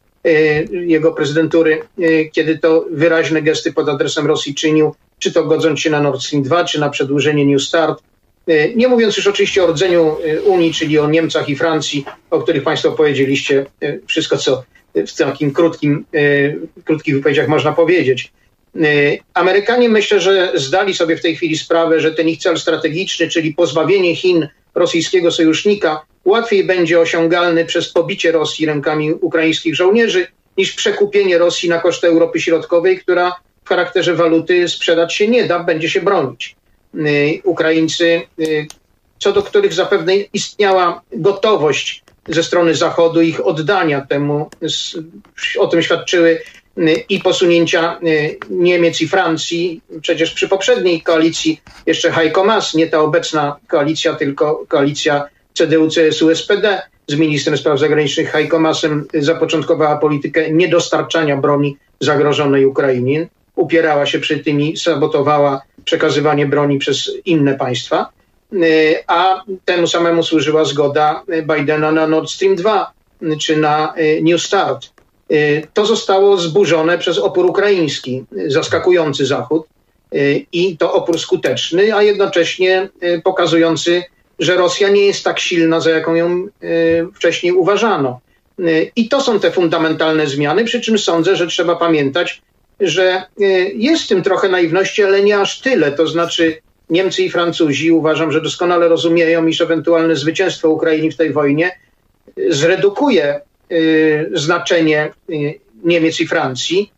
jego prezydentury, kiedy to wyraźne gesty pod adresem Rosji czynił, czy to godząc się na Nord Stream 2, czy na przedłużenie New Start. Nie mówiąc już oczywiście o rdzeniu Unii, czyli o Niemcach i Francji, o których państwo powiedzieliście, wszystko co w takim krótkich wypowiedziach można powiedzieć. Amerykanie, myślę, że zdali sobie w tej chwili sprawę, że ten ich cel strategiczny, czyli pozbawienie Chin rosyjskiego sojusznika, łatwiej będzie osiągalny przez pobicie Rosji rękami ukraińskich żołnierzy, niż przekupienie Rosji na koszty Europy Środkowej, która w charakterze waluty sprzedać się nie da, będzie się bronić. Ukraińcy, co do których zapewne istniała gotowość ze strony Zachodu ich oddania temu, o tym świadczyły i posunięcia Niemiec i Francji. Przecież przy poprzedniej koalicji jeszcze Heiko Maas, nie ta obecna koalicja, tylko koalicja CDU, CSU, SPD z ministrem spraw zagranicznych Heiko Maasem zapoczątkowała politykę niedostarczania broni zagrożonej Ukrainie. Upierała się przy tym i sabotowała przekazywanie broni przez inne państwa, a temu samemu służyła zgoda Bidena na Nord Stream 2. czy na New Start. To zostało zburzone przez opór ukraiński, zaskakujący Zachód i to opór skuteczny, a jednocześnie pokazujący, że Rosja nie jest tak silna, za jaką ją wcześniej uważano. I to są te fundamentalne zmiany, przy czym sądzę, że trzeba pamiętać, że jest w tym trochę naiwności, ale nie aż tyle. To znaczy Niemcy i Francuzi uważam, że doskonale rozumieją, iż ewentualne zwycięstwo Ukrainy w tej wojnie zredukuje znaczenie Niemiec i Francji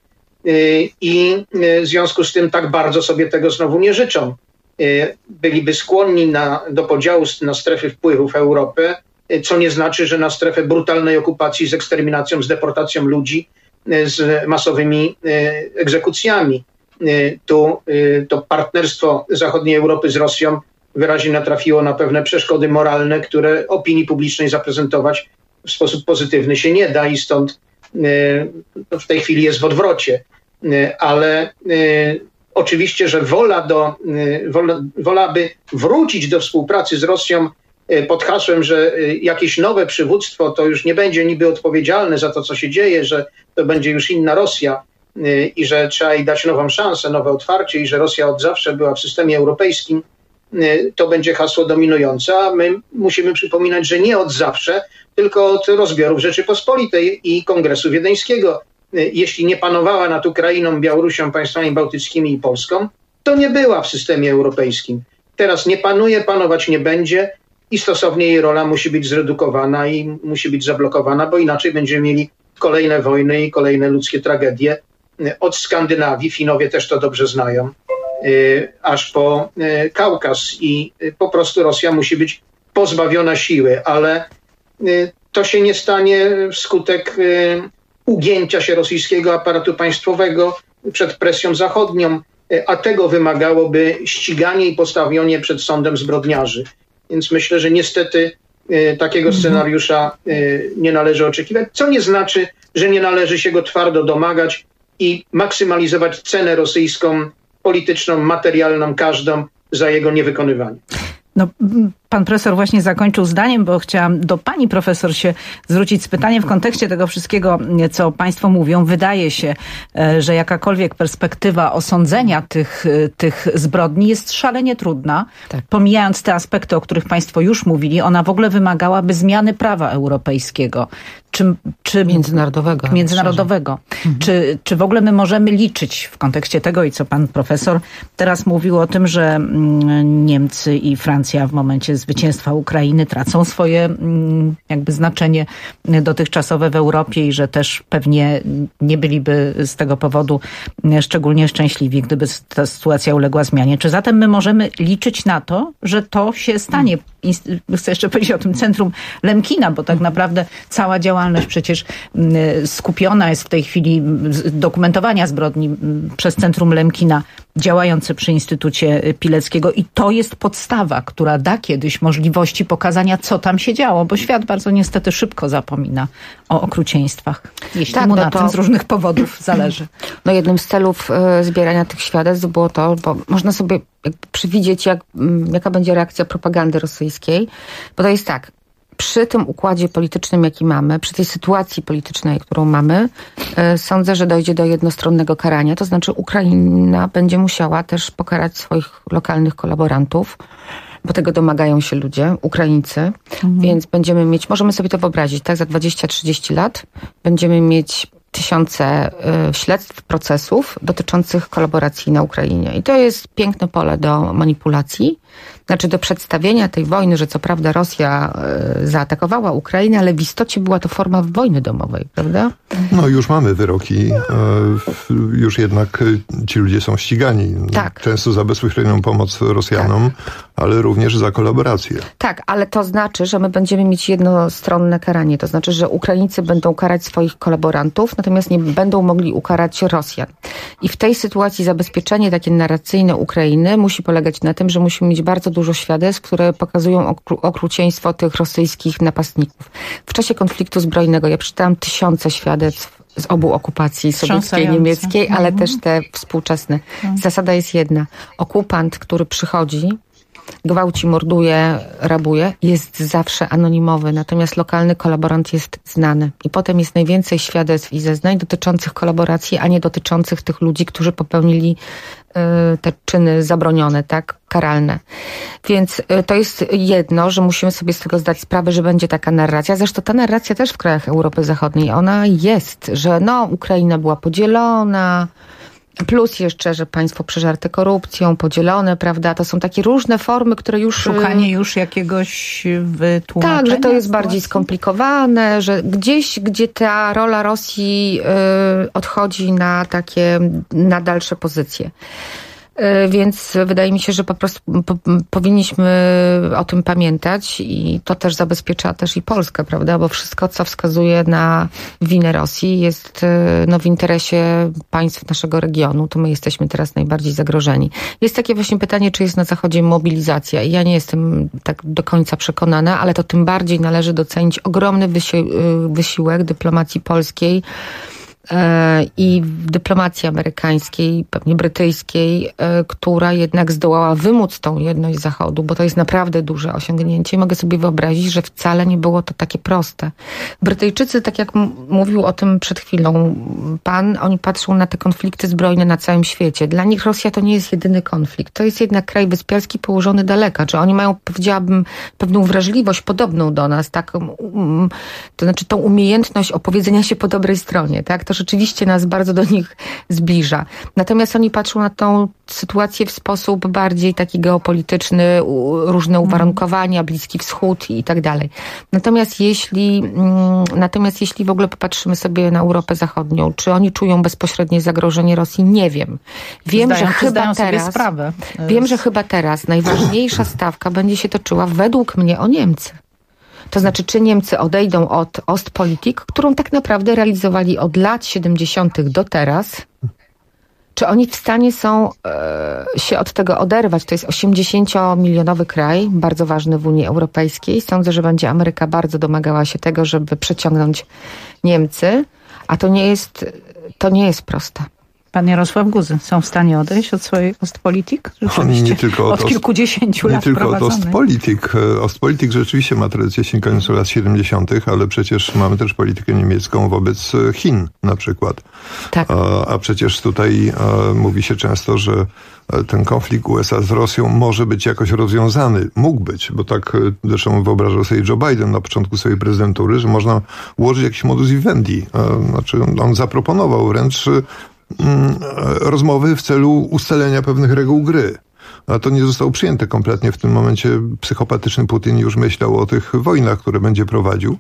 i w związku z tym tak bardzo sobie tego znowu nie życzą. Byliby skłonni do podziału na strefy wpływów Europy, co nie znaczy, że na strefę brutalnej okupacji z eksterminacją, z deportacją ludzi, z masowymi egzekucjami. To partnerstwo zachodniej Europy z Rosją wyraźnie natrafiło na pewne przeszkody moralne, które opinii publicznej zaprezentować w sposób pozytywny się nie da i stąd w tej chwili jest w odwrocie. Ale oczywiście, że wola, by wrócić do współpracy z Rosją pod hasłem, że jakieś nowe przywództwo to już nie będzie niby odpowiedzialne za to, co się dzieje, że to będzie już inna Rosja i że trzeba jej dać nową szansę, nowe otwarcie i że Rosja od zawsze była w systemie europejskim, to będzie hasło dominujące, a my musimy przypominać, że nie od zawsze, tylko od rozbiorów Rzeczypospolitej i Kongresu Wiedeńskiego. Jeśli nie panowała nad Ukrainą, Białorusią, państwami bałtyckimi i Polską, to nie była w systemie europejskim. Teraz nie panuje, panować nie będzie i stosownie jej rola musi być zredukowana i musi być zablokowana, bo inaczej będziemy mieli kolejne wojny i kolejne ludzkie tragedie. Od Skandynawii, Finowie też to dobrze znają, aż po Kaukaz i po prostu Rosja musi być pozbawiona siły, ale to się nie stanie wskutek ugięcia się rosyjskiego aparatu państwowego przed presją zachodnią, a tego wymagałoby ściganie i postawienie przed sądem zbrodniarzy. Więc myślę, że niestety takiego scenariusza nie należy oczekiwać, co nie znaczy, że nie należy się go twardo domagać i maksymalizować cenę rosyjską, polityczną, materialną, każdą za jego niewykonywanie. No, pan profesor właśnie zakończył zdaniem, bo chciałam do pani profesor się zwrócić z pytaniem w kontekście tego wszystkiego, co państwo mówią. Wydaje się, że jakakolwiek perspektywa osądzenia tych zbrodni jest szalenie trudna. Tak. Pomijając te aspekty, o których państwo już mówili, ona w ogóle wymagałaby zmiany prawa europejskiego. Czy międzynarodowego. Czy w ogóle my możemy liczyć w kontekście tego i co pan profesor teraz mówił o tym, że Niemcy i Francja w momencie zwycięstwa Ukrainy tracą swoje jakby znaczenie dotychczasowe w Europie i że też pewnie nie byliby z tego powodu szczególnie szczęśliwi, gdyby ta sytuacja uległa zmianie. Czy zatem my możemy liczyć na to, że to się stanie? Chcę jeszcze powiedzieć o tym Centrum Lemkina, bo tak naprawdę cała działalność przecież skupiona jest w tej chwili dokumentowania zbrodni przez Centrum Lemkina działające przy Instytucie Pileckiego i to jest podstawa, która da kiedyś możliwości pokazania, co tam się działo, bo świat bardzo niestety szybko zapomina o okrucieństwach, jeśli mu na tym z różnych powodów zależy. No jednym z celów zbierania tych świadectw było to, bo można sobie przewidzieć, jaka będzie reakcja propagandy rosyjskiej, bo to jest tak, przy tym układzie politycznym, jaki mamy, przy tej sytuacji politycznej, którą mamy, sądzę, że dojdzie do jednostronnego karania. To znaczy Ukraina będzie musiała też pokarać swoich lokalnych kolaborantów, bo tego domagają się ludzie, Ukraińcy. Więc będziemy mieć, możemy sobie to wyobrazić, tak, za 20-30 lat będziemy mieć tysiące śledztw, procesów dotyczących kolaboracji na Ukrainie. I to jest piękne pole do manipulacji, znaczy do przedstawienia tej wojny, że co prawda Rosja zaatakowała Ukrainę, ale w istocie była to forma wojny domowej, prawda? No już mamy wyroki, już jednak ci ludzie są ścigani. Tak. Często za bezpośrednią pomoc Rosjanom, ale również za kolaborację. Tak, ale to znaczy, że my będziemy mieć jednostronne karanie. To znaczy, że Ukraińcy będą karać swoich kolaborantów, natomiast nie będą mogli ukarać Rosjan. I w tej sytuacji zabezpieczenie takie narracyjne Ukrainy musi polegać na tym, że musimy mieć bardzo dużo świadectw, które pokazują okrucieństwo tych rosyjskich napastników. W czasie konfliktu zbrojnego ja przeczytałam tysiące świadectw z obu okupacji sowieckiej, niemieckiej, ale też te współczesne. Zasada jest jedna. Okupant, który przychodzi gwałci, morduje, rabuje, jest zawsze anonimowy, natomiast lokalny kolaborant jest znany. I potem jest najwięcej świadectw i zeznań dotyczących kolaboracji, a nie dotyczących tych ludzi, którzy popełnili te czyny zabronione, tak, karalne. Więc to jest jedno, że musimy sobie z tego zdać sprawę, że będzie taka narracja. Zresztą ta narracja też w krajach Europy Zachodniej, ona jest, że Ukraina była podzielona, plus jeszcze, że państwo przeżarte korupcją, podzielone, prawda? To są takie różne formy, które już... Szukanie już jakiegoś wytłumaczenia. Tak, że to jest bardziej skomplikowane, że gdzieś, gdzie ta rola Rosji odchodzi na dalsze pozycje. Więc wydaje mi się, że po prostu powinniśmy o tym pamiętać i to też zabezpiecza też i Polskę, prawda? Bo wszystko, co wskazuje na winę Rosji, jest w interesie państw naszego regionu. To my jesteśmy teraz najbardziej zagrożeni. Jest takie właśnie pytanie, czy jest na Zachodzie mobilizacja. I ja nie jestem tak do końca przekonana, ale to tym bardziej należy docenić ogromny wysiłek dyplomacji polskiej i dyplomacji amerykańskiej, pewnie brytyjskiej, która jednak zdołała wymóc tą jedność Zachodu, bo to jest naprawdę duże osiągnięcie. Mogę sobie wyobrazić, że wcale nie było to takie proste. Brytyjczycy, tak jak mówił o tym przed chwilą pan, oni patrzą na te konflikty zbrojne na całym świecie. Dla nich Rosja to nie jest jedyny konflikt. To jest jednak kraj wyspiarski położony daleko. Czy oni mają, powiedziałabym, pewną wrażliwość podobną do nas, taką, to znaczy tą umiejętność opowiedzenia się po dobrej stronie, tak? To rzeczywiście nas bardzo do nich zbliża. Natomiast oni patrzą na tą sytuację w sposób bardziej taki geopolityczny, różne uwarunkowania, Bliski Wschód i tak dalej. Natomiast jeśli w ogóle popatrzymy sobie na Europę Zachodnią, czy oni czują bezpośrednie zagrożenie Rosji? Nie wiem. Wiem, że chyba teraz najważniejsza stawka będzie się toczyła według mnie o Niemcy. To znaczy, czy Niemcy odejdą od Ostpolitik, którą tak naprawdę realizowali od lat 70. do teraz, czy oni w stanie są się od tego oderwać? To jest 80-milionowy kraj, bardzo ważny w Unii Europejskiej. Sądzę, że będzie Ameryka bardzo domagała się tego, żeby przeciągnąć Niemcy, a to nie jest proste. Pan Jarosław Guzy są w stanie odejść od swojej Ostpolitik? Nie tylko od kilkudziesięciu lat nie tylko od prowadzonej. Ostpolitik. Ostpolitik rzeczywiście ma tradycję sięgającą lat 70., ale przecież mamy też politykę niemiecką wobec Chin na przykład. Tak. A przecież tutaj mówi się często, że ten konflikt USA z Rosją może być jakoś rozwiązany. Mógł być, bo tak zresztą wyobrażał sobie Joe Biden na początku swojej prezydentury, że można ułożyć jakiś modus vivendi. Znaczy on zaproponował wręcz rozmowy w celu ustalenia pewnych reguł gry. A to nie zostało przyjęte kompletnie. W tym momencie psychopatyczny Putin już myślał o tych wojnach, które będzie prowadził.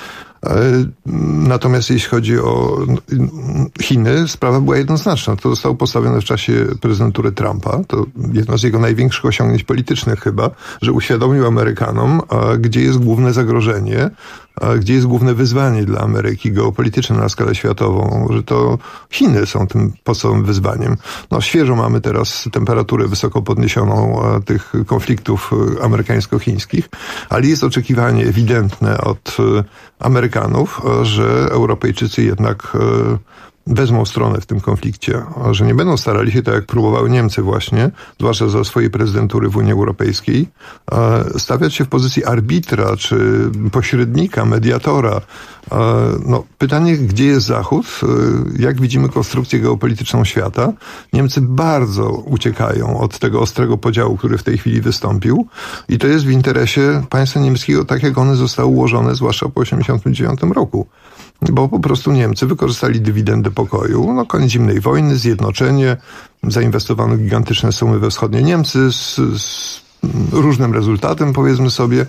Natomiast jeśli chodzi o Chiny, sprawa była jednoznaczna. To zostało postawione w czasie prezydentury Trumpa. To jedno z jego największych osiągnięć politycznych chyba, że uświadomił Amerykanom, gdzie jest główne zagrożenie, gdzie jest główne wyzwanie dla Ameryki geopolityczne na skalę światową, że to Chiny są tym podstawowym wyzwaniem. Świeżo mamy teraz temperaturę wysoko podniesioną tych konfliktów amerykańsko-chińskich, ale jest oczekiwanie ewidentne od Amerykanów, że Europejczycy jednak wezmą stronę w tym konflikcie, że nie będą starali się, tak jak próbowały Niemcy właśnie, zwłaszcza za swojej prezydentury w Unii Europejskiej, stawiać się w pozycji arbitra, czy pośrednika, mediatora. Pytanie, gdzie jest Zachód? Jak widzimy konstrukcję geopolityczną świata? Niemcy bardzo uciekają od tego ostrego podziału, który w tej chwili wystąpił i to jest w interesie państwa niemieckiego, tak jak one zostały ułożone, zwłaszcza po 1989 roku. Bo po prostu Niemcy wykorzystali dywidendę pokoju, koniec zimnej wojny, zjednoczenie, zainwestowano gigantyczne sumy we wschodnie Niemcy z różnym rezultatem, powiedzmy sobie.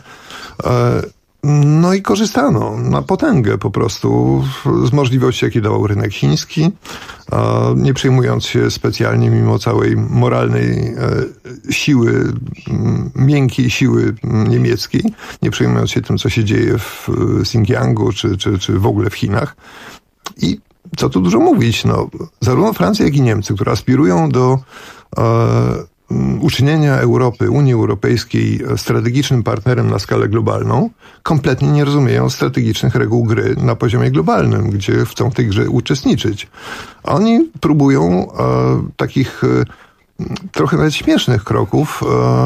I korzystano na potęgę po prostu z możliwości, jakie dawał rynek chiński, nie przejmując się specjalnie mimo całej moralnej siły, miękkiej siły niemieckiej, nie przejmując się tym, co się dzieje w Xinjiangu czy w ogóle w Chinach. I co tu dużo mówić, zarówno Francja, jak i Niemcy, które aspirują do uczynienia Europy, Unii Europejskiej strategicznym partnerem na skalę globalną, kompletnie nie rozumieją strategicznych reguł gry na poziomie globalnym, gdzie chcą w tej grze uczestniczyć. Oni próbują takich trochę nawet śmiesznych kroków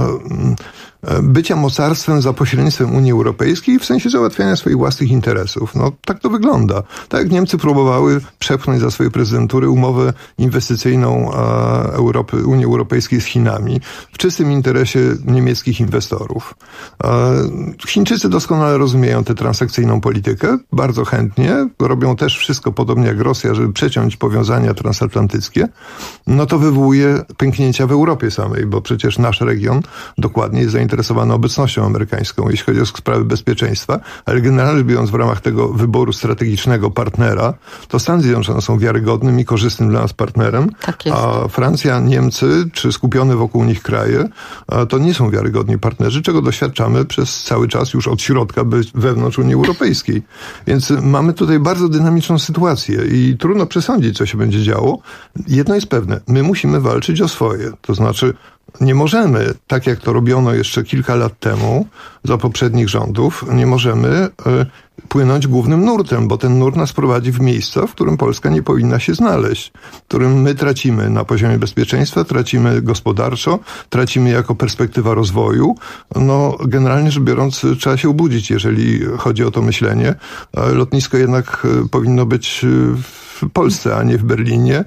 bycia mocarstwem za pośrednictwem Unii Europejskiej w sensie załatwiania swoich własnych interesów. No tak to wygląda. Tak jak Niemcy próbowały przepchnąć za swojej prezydentury umowę inwestycyjną Unii Europejskiej z Chinami w czystym interesie niemieckich inwestorów. Chińczycy doskonale rozumieją tę transakcyjną politykę, bardzo chętnie, robią też wszystko podobnie jak Rosja, żeby przeciąć powiązania transatlantyckie. No to wywołuje pęknięcia w Europie samej, bo przecież nasz region dokładnie jest zainteresowany obecnością amerykańską, jeśli chodzi o sprawy bezpieczeństwa, ale generalnie rzecz biorąc w ramach tego wyboru strategicznego partnera, to Stany Zjednoczone są wiarygodnym i korzystnym dla nas partnerem, tak jest. A Francja, Niemcy, czy skupione wokół nich kraje, to nie są wiarygodni partnerzy, czego doświadczamy przez cały czas już od środka wewnątrz Unii Europejskiej. Więc mamy tutaj bardzo dynamiczną sytuację i trudno przesądzić, co się będzie działo. Jedno jest pewne, my musimy walczyć o swoje, to znaczy nie możemy, tak jak to robiono jeszcze kilka lat temu, za poprzednich rządów, nie możemy płynąć głównym nurtem, bo ten nurt nas prowadzi w miejsca, w którym Polska nie powinna się znaleźć, w którym my tracimy na poziomie bezpieczeństwa, tracimy gospodarczo, tracimy jako perspektywa rozwoju. No, generalnie rzecz biorąc, trzeba się obudzić, jeżeli chodzi o to myślenie. Lotnisko jednak powinno być w Polsce, a nie w Berlinie.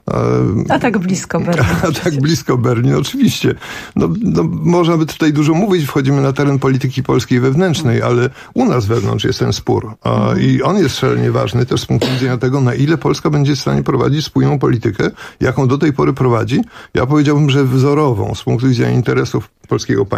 A tak blisko Berlin. A tak blisko Berlin, oczywiście. No, można by tutaj dużo mówić, wchodzimy na teren polityki polskiej wewnętrznej, ale u nas wewnątrz jest ten spór. I on jest szalenie ważny też z punktu widzenia tego, na ile Polska będzie w stanie prowadzić spójną politykę, jaką do tej pory prowadzi. Ja powiedziałbym, że wzorową z punktu widzenia interesów polskiego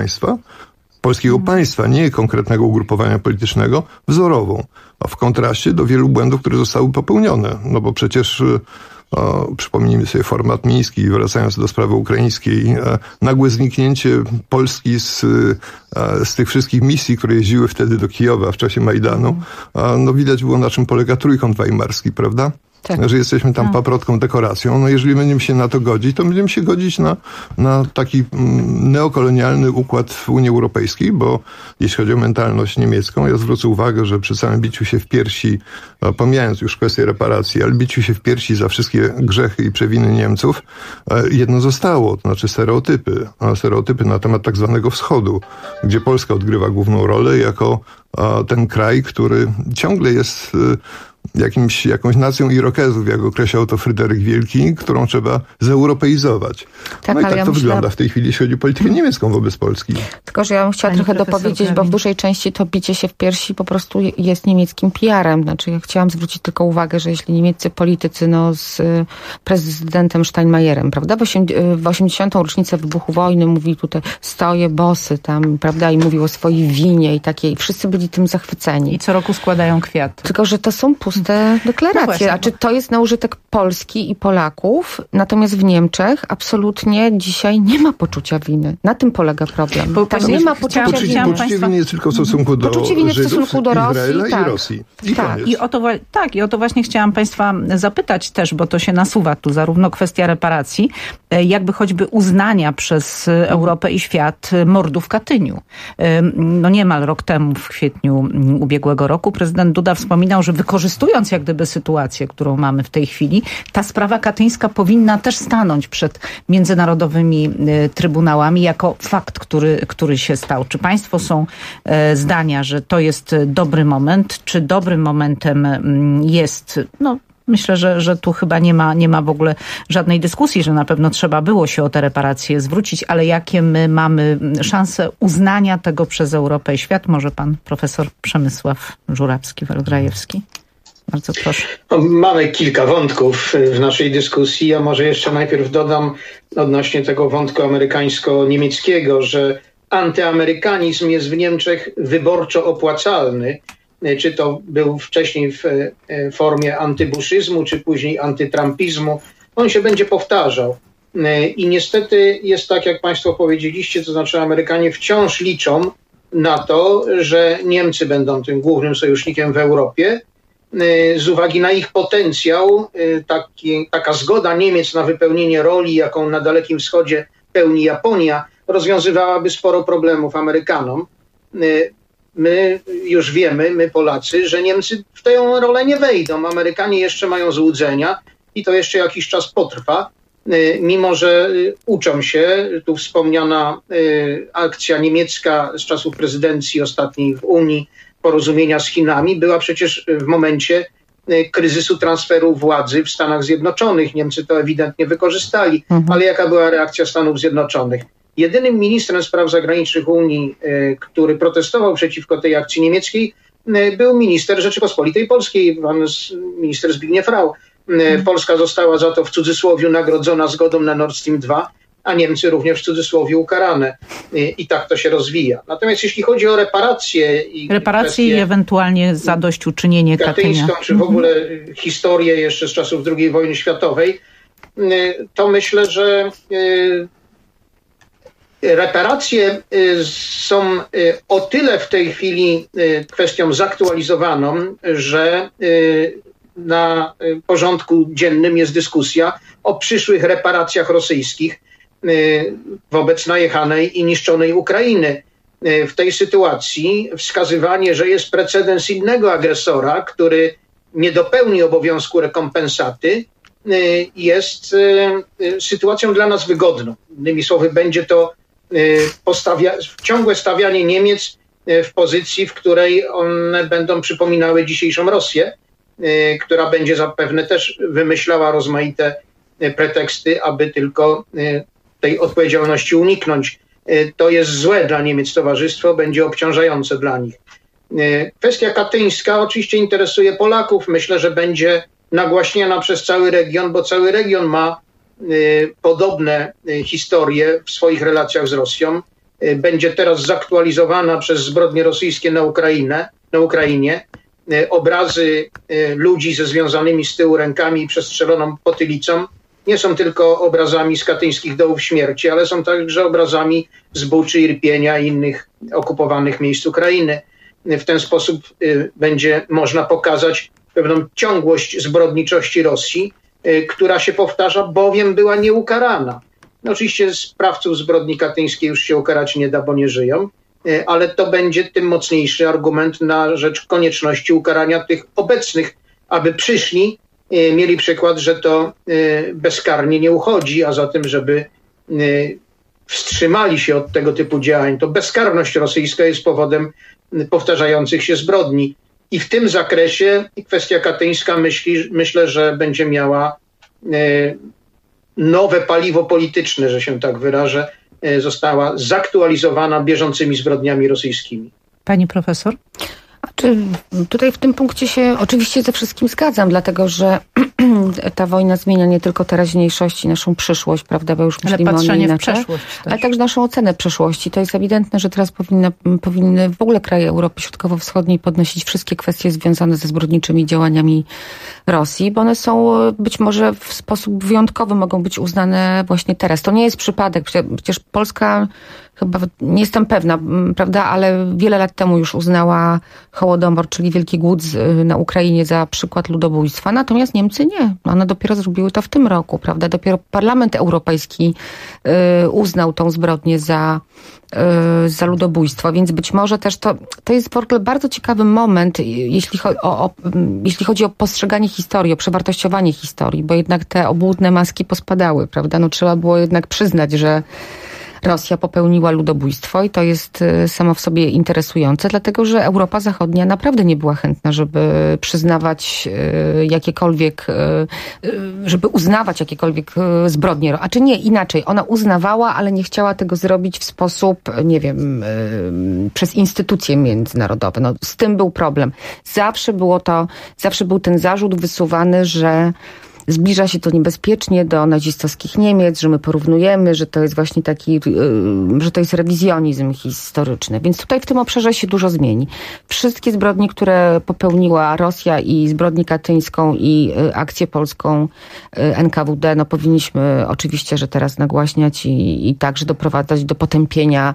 państwa, nie konkretnego ugrupowania politycznego, wzorową. A w kontraście do wielu błędów, które zostały popełnione. No bo przecież przypomnijmy sobie format miński, wracając do sprawy ukraińskiej, nagłe zniknięcie Polski z tych wszystkich misji, które jeździły wtedy do Kijowa w czasie Majdanu, no widać było, na czym polega trójkąt weimarski, prawda? Tak. Że jesteśmy tam paprotką, dekoracją. No jeżeli będziemy się na to godzić, to będziemy się godzić na taki neokolonialny układ w Unii Europejskiej, bo jeśli chodzi o mentalność niemiecką, ja zwrócę uwagę, że przy całym biciu się w piersi, pomijając już kwestię reparacji, ale biciu się w piersi za wszystkie grzechy i przewiny Niemców, jedno zostało, to znaczy stereotypy na temat tak zwanego wschodu, gdzie Polska odgrywa główną rolę jako ten kraj, który ciągle jest jakąś nacją Irokezów, jak określał to Fryderyk Wielki, którą trzeba zeuropeizować. Tak, no i tak to wygląda w tej chwili, jeśli chodzi o politykę niemiecką wobec Polski. Tylko, że ja bym chciała trochę dopowiedzieć, bo w dużej części to bicie się w piersi po prostu jest niemieckim PR-em. Znaczy, ja chciałam zwrócić tylko uwagę, że jeśli niemieccy politycy z prezydentem Steinmeierem, prawda, w 80. rocznicę wybuchu wojny mówi tutaj, stoję bosy tam, prawda, i mówił o swojej winie i takiej, wszyscy byli tym zachwyceni. I co roku składają kwiaty. Tylko, że to są puste deklaracje. No a czy to jest na użytek Polski i Polaków? Natomiast w Niemczech absolutnie dzisiaj nie ma poczucia winy. Na tym polega problem. Tam nie ma poczucia winy. Poczucie winy jest tylko w stosunku do Żydów, Izraela i Rosji. I o to właśnie chciałam Państwa zapytać też, bo to się nasuwa tu zarówno kwestia reparacji, jakby choćby uznania przez Europę i świat mordu w Katyniu. No niemal rok temu, w kwietniu ubiegłego roku, prezydent Duda wspominał, że wykorzystując jak gdyby sytuację, którą mamy w tej chwili, ta sprawa katyńska powinna też stanąć przed międzynarodowymi trybunałami jako fakt, który się stał. Czy Państwo są zdania, że to jest dobry moment? Czy dobrym momentem jest, myślę, że tu chyba nie ma w ogóle żadnej dyskusji, że na pewno trzeba było się o te reparacje zwrócić, ale jakie my mamy szanse uznania tego przez Europę i świat? Może pan profesor Przemysław Żurawski-Welgrajewski? Bardzo proszę. Mamy kilka wątków w naszej dyskusji. Ja może jeszcze najpierw dodam odnośnie tego wątku amerykańsko-niemieckiego, że antyamerykanizm jest w Niemczech wyborczo opłacalny. Czy to był wcześniej w formie antybuszyzmu, czy później antytrumpizmu. On się będzie powtarzał. I niestety jest tak, jak Państwo powiedzieliście, to znaczy Amerykanie wciąż liczą na to, że Niemcy będą tym głównym sojusznikiem w Europie. Z uwagi na ich potencjał, taka zgoda Niemiec na wypełnienie roli, jaką na Dalekim Wschodzie pełni Japonia, rozwiązywałaby sporo problemów Amerykanom. My już wiemy, my Polacy, że Niemcy w tę rolę nie wejdą. Amerykanie jeszcze mają złudzenia i to jeszcze jakiś czas potrwa. mimo że uczą się. Tu wspomniana akcja niemiecka z czasów prezydencji ostatniej w Unii, porozumienia z Chinami, była przecież w momencie kryzysu transferu władzy w Stanach Zjednoczonych. Niemcy to ewidentnie wykorzystali, ale jaka była reakcja Stanów Zjednoczonych? Jedynym ministrem spraw zagranicznych Unii, który protestował przeciwko tej akcji niemieckiej, był minister Rzeczypospolitej Polskiej, minister Zbigniew Rau. Polska została za to w cudzysłowie nagrodzona zgodą na Nord Stream 2, a Niemcy również w cudzysłowie ukarane. I tak to się rozwija. Natomiast jeśli chodzi o reparacje i ewentualnie zadośćuczynienie katyńską, czy w ogóle historię jeszcze z czasów II wojny światowej, to myślę, że reparacje są o tyle w tej chwili kwestią zaktualizowaną, że na porządku dziennym jest dyskusja o przyszłych reparacjach rosyjskich wobec najechanej i niszczonej Ukrainy. W tej sytuacji wskazywanie, że jest precedens innego agresora, który nie dopełni obowiązku rekompensaty, jest sytuacją dla nas wygodną. Innymi słowy, będzie to ciągłe stawianie Niemiec w pozycji, w której one będą przypominały dzisiejszą Rosję, która będzie zapewne też wymyślała rozmaite preteksty, aby tylko tej odpowiedzialności uniknąć. To jest złe dla Niemiec towarzystwo, będzie obciążające dla nich. Kwestia katyńska oczywiście interesuje Polaków. Myślę, że będzie nagłaśniana przez cały region, bo cały region ma podobne historie w swoich relacjach z Rosją. Będzie teraz zaktualizowana przez zbrodnie rosyjskie na Ukrainie. Obrazy ludzi ze związanymi z tyłu rękami i przestrzeloną potylicą nie są tylko obrazami z katyńskich dołów śmierci, ale są także obrazami z Buczy, Irpienia i innych okupowanych miejsc Ukrainy. W ten sposób będzie można pokazać pewną ciągłość zbrodniczości Rosji, która się powtarza, bowiem była nieukarana. No oczywiście sprawców zbrodni katyńskiej już się ukarać nie da, bo nie żyją, ale to będzie tym mocniejszy argument na rzecz konieczności ukarania tych obecnych, aby przyszli, mieli przykład, że to bezkarnie nie uchodzi, a zatem, żeby wstrzymali się od tego typu działań. To bezkarność rosyjska jest powodem powtarzających się zbrodni. I w tym zakresie kwestia katyńska myślę, że będzie miała nowe paliwo polityczne, że się tak wyrażę, została zaktualizowana bieżącymi zbrodniami rosyjskimi. Pani profesor? Tutaj w tym punkcie się oczywiście ze wszystkim zgadzam, dlatego że ta wojna zmienia nie tylko teraźniejszość i naszą przyszłość, prawda, bo już myślimy o niej inaczej, ale także naszą ocenę przyszłości. To jest ewidentne, że teraz powinny w ogóle kraje Europy Środkowo-Wschodniej podnosić wszystkie kwestie związane ze zbrodniczymi działaniami Rosji, bo one są być może w sposób wyjątkowy mogą być uznane właśnie teraz. To nie jest przypadek. Przecież Polska, chyba nie jestem pewna, prawda, ale wiele lat temu już uznała Hołodomor, czyli Wielki Głód na Ukrainie za przykład ludobójstwa, natomiast Niemcy nie. One dopiero zrobiły to w tym roku, prawda? Dopiero Parlament Europejski uznał tą zbrodnię za ludobójstwo, więc być może też to jest w ogóle bardzo ciekawy moment, jeśli chodzi o postrzeganie historii, o przewartościowanie historii, bo jednak te obłudne maski pospadały, prawda? No trzeba było jednak przyznać, że Rosja popełniła ludobójstwo i to jest samo w sobie interesujące, dlatego że Europa Zachodnia naprawdę nie była chętna, żeby przyznawać żeby uznawać jakiekolwiek zbrodnie. A czy nie, inaczej. Ona uznawała, ale nie chciała tego zrobić w sposób, nie wiem, przez instytucje międzynarodowe. No, z tym był problem. Zawsze był ten zarzut wysuwany, że zbliża się to niebezpiecznie do nazistowskich Niemiec, że my porównujemy, że to jest właśnie że to jest rewizjonizm historyczny. Więc tutaj w tym obszarze się dużo zmieni. Wszystkie zbrodnie, które popełniła Rosja i zbrodnię katyńską i akcję polską NKWD, no powinniśmy oczywiście, że teraz nagłaśniać i także doprowadzać do potępienia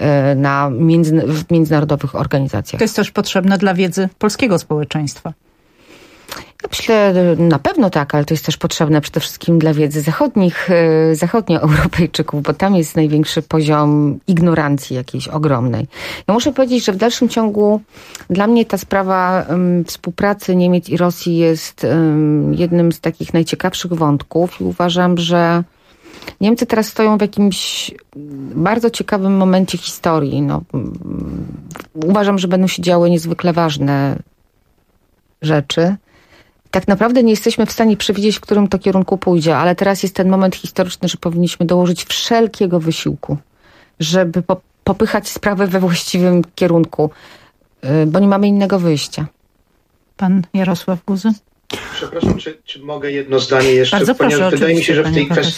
w międzynarodowych organizacjach. To jest też potrzebne dla wiedzy polskiego społeczeństwa. Ja myślę, na pewno tak, ale to jest też potrzebne przede wszystkim dla wiedzy zachodnioeuropejczyków, bo tam jest największy poziom ignorancji jakiejś ogromnej. Ja muszę powiedzieć, że w dalszym ciągu dla mnie ta sprawa współpracy Niemiec i Rosji jest jednym z takich najciekawszych wątków i uważam, że Niemcy teraz stoją w jakimś bardzo ciekawym momencie historii. Uważam, że będą się działy niezwykle ważne rzeczy. Tak naprawdę nie jesteśmy w stanie przewidzieć, w którym to kierunku pójdzie, ale teraz jest ten moment historyczny, że powinniśmy dołożyć wszelkiego wysiłku, żeby popychać sprawę we właściwym kierunku, bo nie mamy innego wyjścia. Pan Jarosław Guzy? Przepraszam, czy mogę jedno zdanie jeszcze? Bardzo proszę, wydaje mi się, że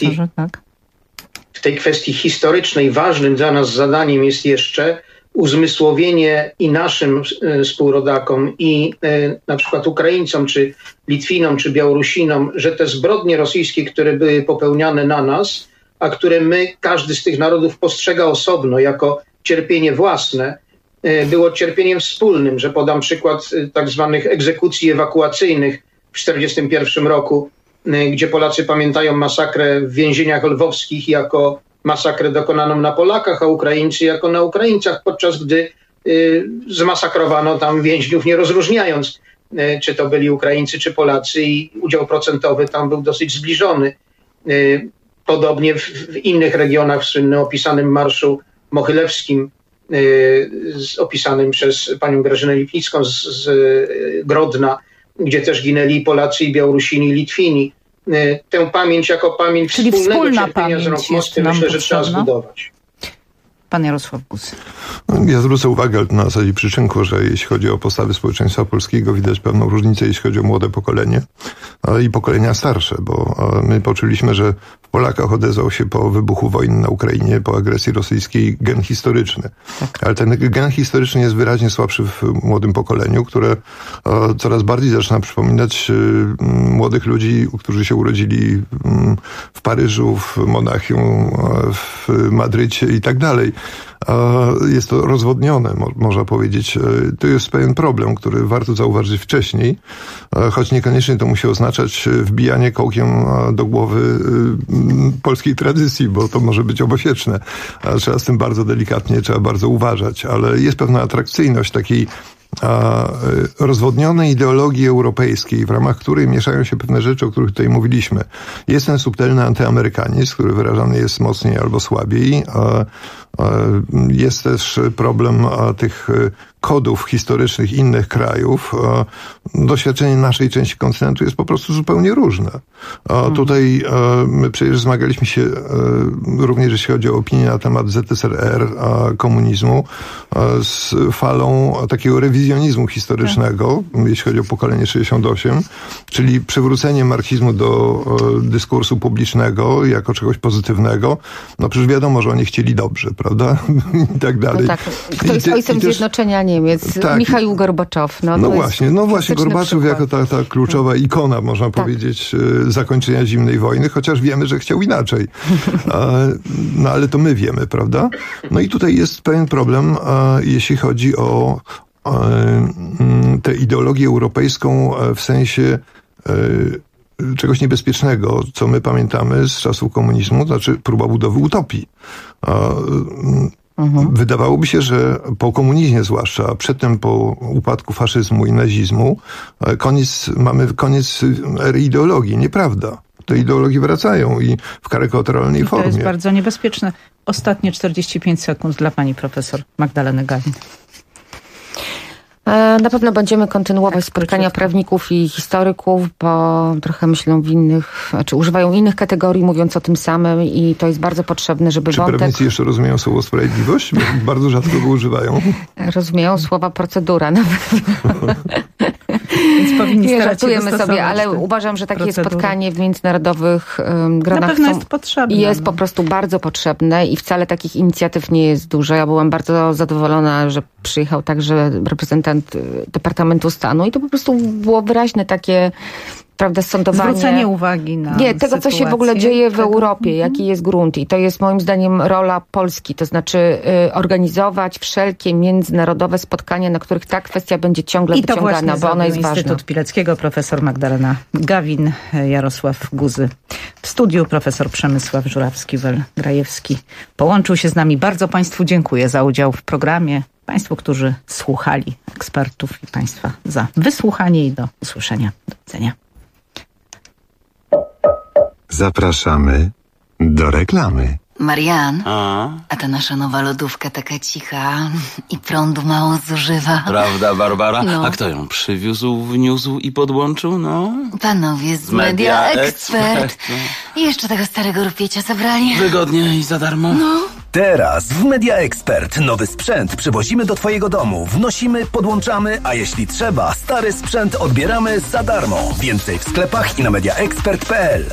w tej kwestii historycznej ważnym dla nas zadaniem jest jeszcze uzmysłowienie i naszym współrodakom, i na przykład Ukraińcom, czy Litwinom, czy Białorusinom, że te zbrodnie rosyjskie, które były popełniane na nas, a które każdy z tych narodów postrzega osobno jako cierpienie własne, było cierpieniem wspólnym, że podam przykład tak zwanych egzekucji ewakuacyjnych w 1941 roku, gdzie Polacy pamiętają masakrę w więzieniach lwowskich jako masakrę dokonaną na Polakach, a Ukraińcy jako na Ukraińcach, podczas gdy zmasakrowano tam więźniów, nie rozróżniając, czy to byli Ukraińcy, czy Polacy, i udział procentowy tam był dosyć zbliżony. Podobnie w innych regionach, w słynnym opisanym Marszu Mochylewskim, opisanym przez panią Grażynę Lipnicką z Grodna, gdzie też ginęli Polacy, i Białorusini, i Litwini. Tę pamięć jako pamięć wspólnego cierpienia z rąk Moskwy, myślę, że trzeba zbudować. Pan Jarosław Guzy. Ja zwrócę uwagę na zasadzie przyczynku, że jeśli chodzi o postawy społeczeństwa polskiego, widać pewną różnicę, jeśli chodzi o młode pokolenie i pokolenia starsze, bo my poczuliśmy, że w Polakach odezwał się po wybuchu wojny na Ukrainie, po agresji rosyjskiej, gen historyczny. Ale ten gen historyczny jest wyraźnie słabszy w młodym pokoleniu, które coraz bardziej zaczyna przypominać młodych ludzi, którzy się urodzili w Paryżu, w Monachium, w Madrycie i tak dalej. Jest to rozwodnione, można powiedzieć. To jest pewien problem, który warto zauważyć wcześniej, choć niekoniecznie to musi oznaczać wbijanie kołkiem do głowy polskiej tradycji, bo to może być obosieczne. Trzeba z tym bardzo delikatnie, trzeba bardzo uważać, ale jest pewna atrakcyjność takiej rozwodnionej ideologii europejskiej, w ramach której mieszają się pewne rzeczy, o których tutaj mówiliśmy. Jest ten subtelny antyamerykanizm, który wyrażany jest mocniej albo słabiej. Jest też problem tych kodów historycznych innych krajów. Doświadczenie naszej części kontynentu jest po prostu zupełnie różne. Tutaj my przecież zmagaliśmy się również, jeśli chodzi o opinię na temat ZSRR, komunizmu, z falą takiego rewizjonizmu historycznego, jeśli chodzi o pokolenie 68, czyli przywrócenie marksizmu do dyskursu publicznego jako czegoś pozytywnego. No przecież wiadomo, że oni chcieli dobrze, prawda? I tak dalej. No tak. Kto jest ojcem zjednoczenia Niemiec? Tak. Michaił Gorbaczow. No właśnie, Gorbaczow jako ta kluczowa ikona, można powiedzieć, zakończenia zimnej wojny, chociaż wiemy, że chciał inaczej. No ale to my wiemy, prawda? No i tutaj jest pewien problem, jeśli chodzi o tę ideologię europejską w sensie czegoś niebezpiecznego, co my pamiętamy z czasów komunizmu, znaczy próba budowy utopii. Wydawałoby się, że po komunizmie zwłaszcza, przedtem po upadku faszyzmu i nazizmu, mamy koniec ery ideologii. Nieprawda. Te ideologie wracają i w karykaturalnej formie. To jest bardzo niebezpieczne. Ostatnie 45 sekund dla pani profesor Magdaleny Gawin. Na pewno będziemy kontynuować spotkania prawników i historyków, bo trochę myślą używają innych kategorii, mówiąc o tym samym, i to jest bardzo potrzebne, żeby wątek... Czy prawnicy jeszcze rozumieją słowo sprawiedliwość? Bo bardzo rzadko go używają. Rozumieją słowa procedura nawet. Więc powinni starać się żartujemy sobie, ale uważam, że takie spotkanie w międzynarodowych gronach na pewno jest potrzebne. Jest po prostu bardzo potrzebne i wcale takich inicjatyw nie jest dużo. Ja byłam bardzo zadowolona, że przyjechał także reprezentant Departamentu Stanu i to po prostu było wyraźne takie, prawda, sądowanie. Zwrócenie uwagi na tego, co się w ogóle dzieje w Europie, jaki jest grunt. I to jest moim zdaniem rola Polski, to znaczy organizować wszelkie międzynarodowe spotkania, na których ta kwestia będzie ciągle wyciągana, bo ona jest ważna. Instytut Pileckiego, profesor Magdalena Gawin, Jarosław Guzy. W studiu profesor Przemysław Żurawski-Grajewski połączył się z nami. Bardzo Państwu dziękuję za udział w programie. Państwu, którzy słuchali ekspertów, i Państwa za wysłuchanie i do usłyszenia. Do widzenia. Zapraszamy Do reklamy. Marian, a ta nasza nowa lodówka taka cicha i prądu mało zużywa. Prawda, Barbara? No. A kto ją przywiózł, wniósł i podłączył? No, panowie z Media Expert. I jeszcze tego starego rupiecia zabrali. Wygodnie i za darmo. No. Teraz w Media Expert nowy sprzęt przywozimy do twojego domu, wnosimy, podłączamy, a jeśli trzeba, stary sprzęt odbieramy za darmo. Więcej w sklepach i na mediaexpert.pl.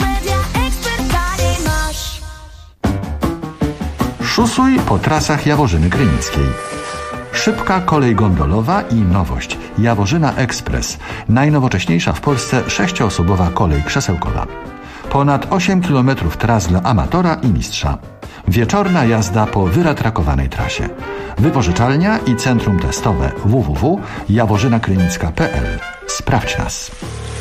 Szusuj po trasach Jaworzyny Krynickiej. Szybka kolej gondolowa i nowość. Jaworzyna Express. Najnowocześniejsza w Polsce 6-osobowa kolej krzesełkowa. Ponad 8 km tras dla amatora i mistrza. Wieczorna jazda po wyratrakowanej trasie. Wypożyczalnia i centrum testowe www.jaworzynakrynicka.pl. Sprawdź nas.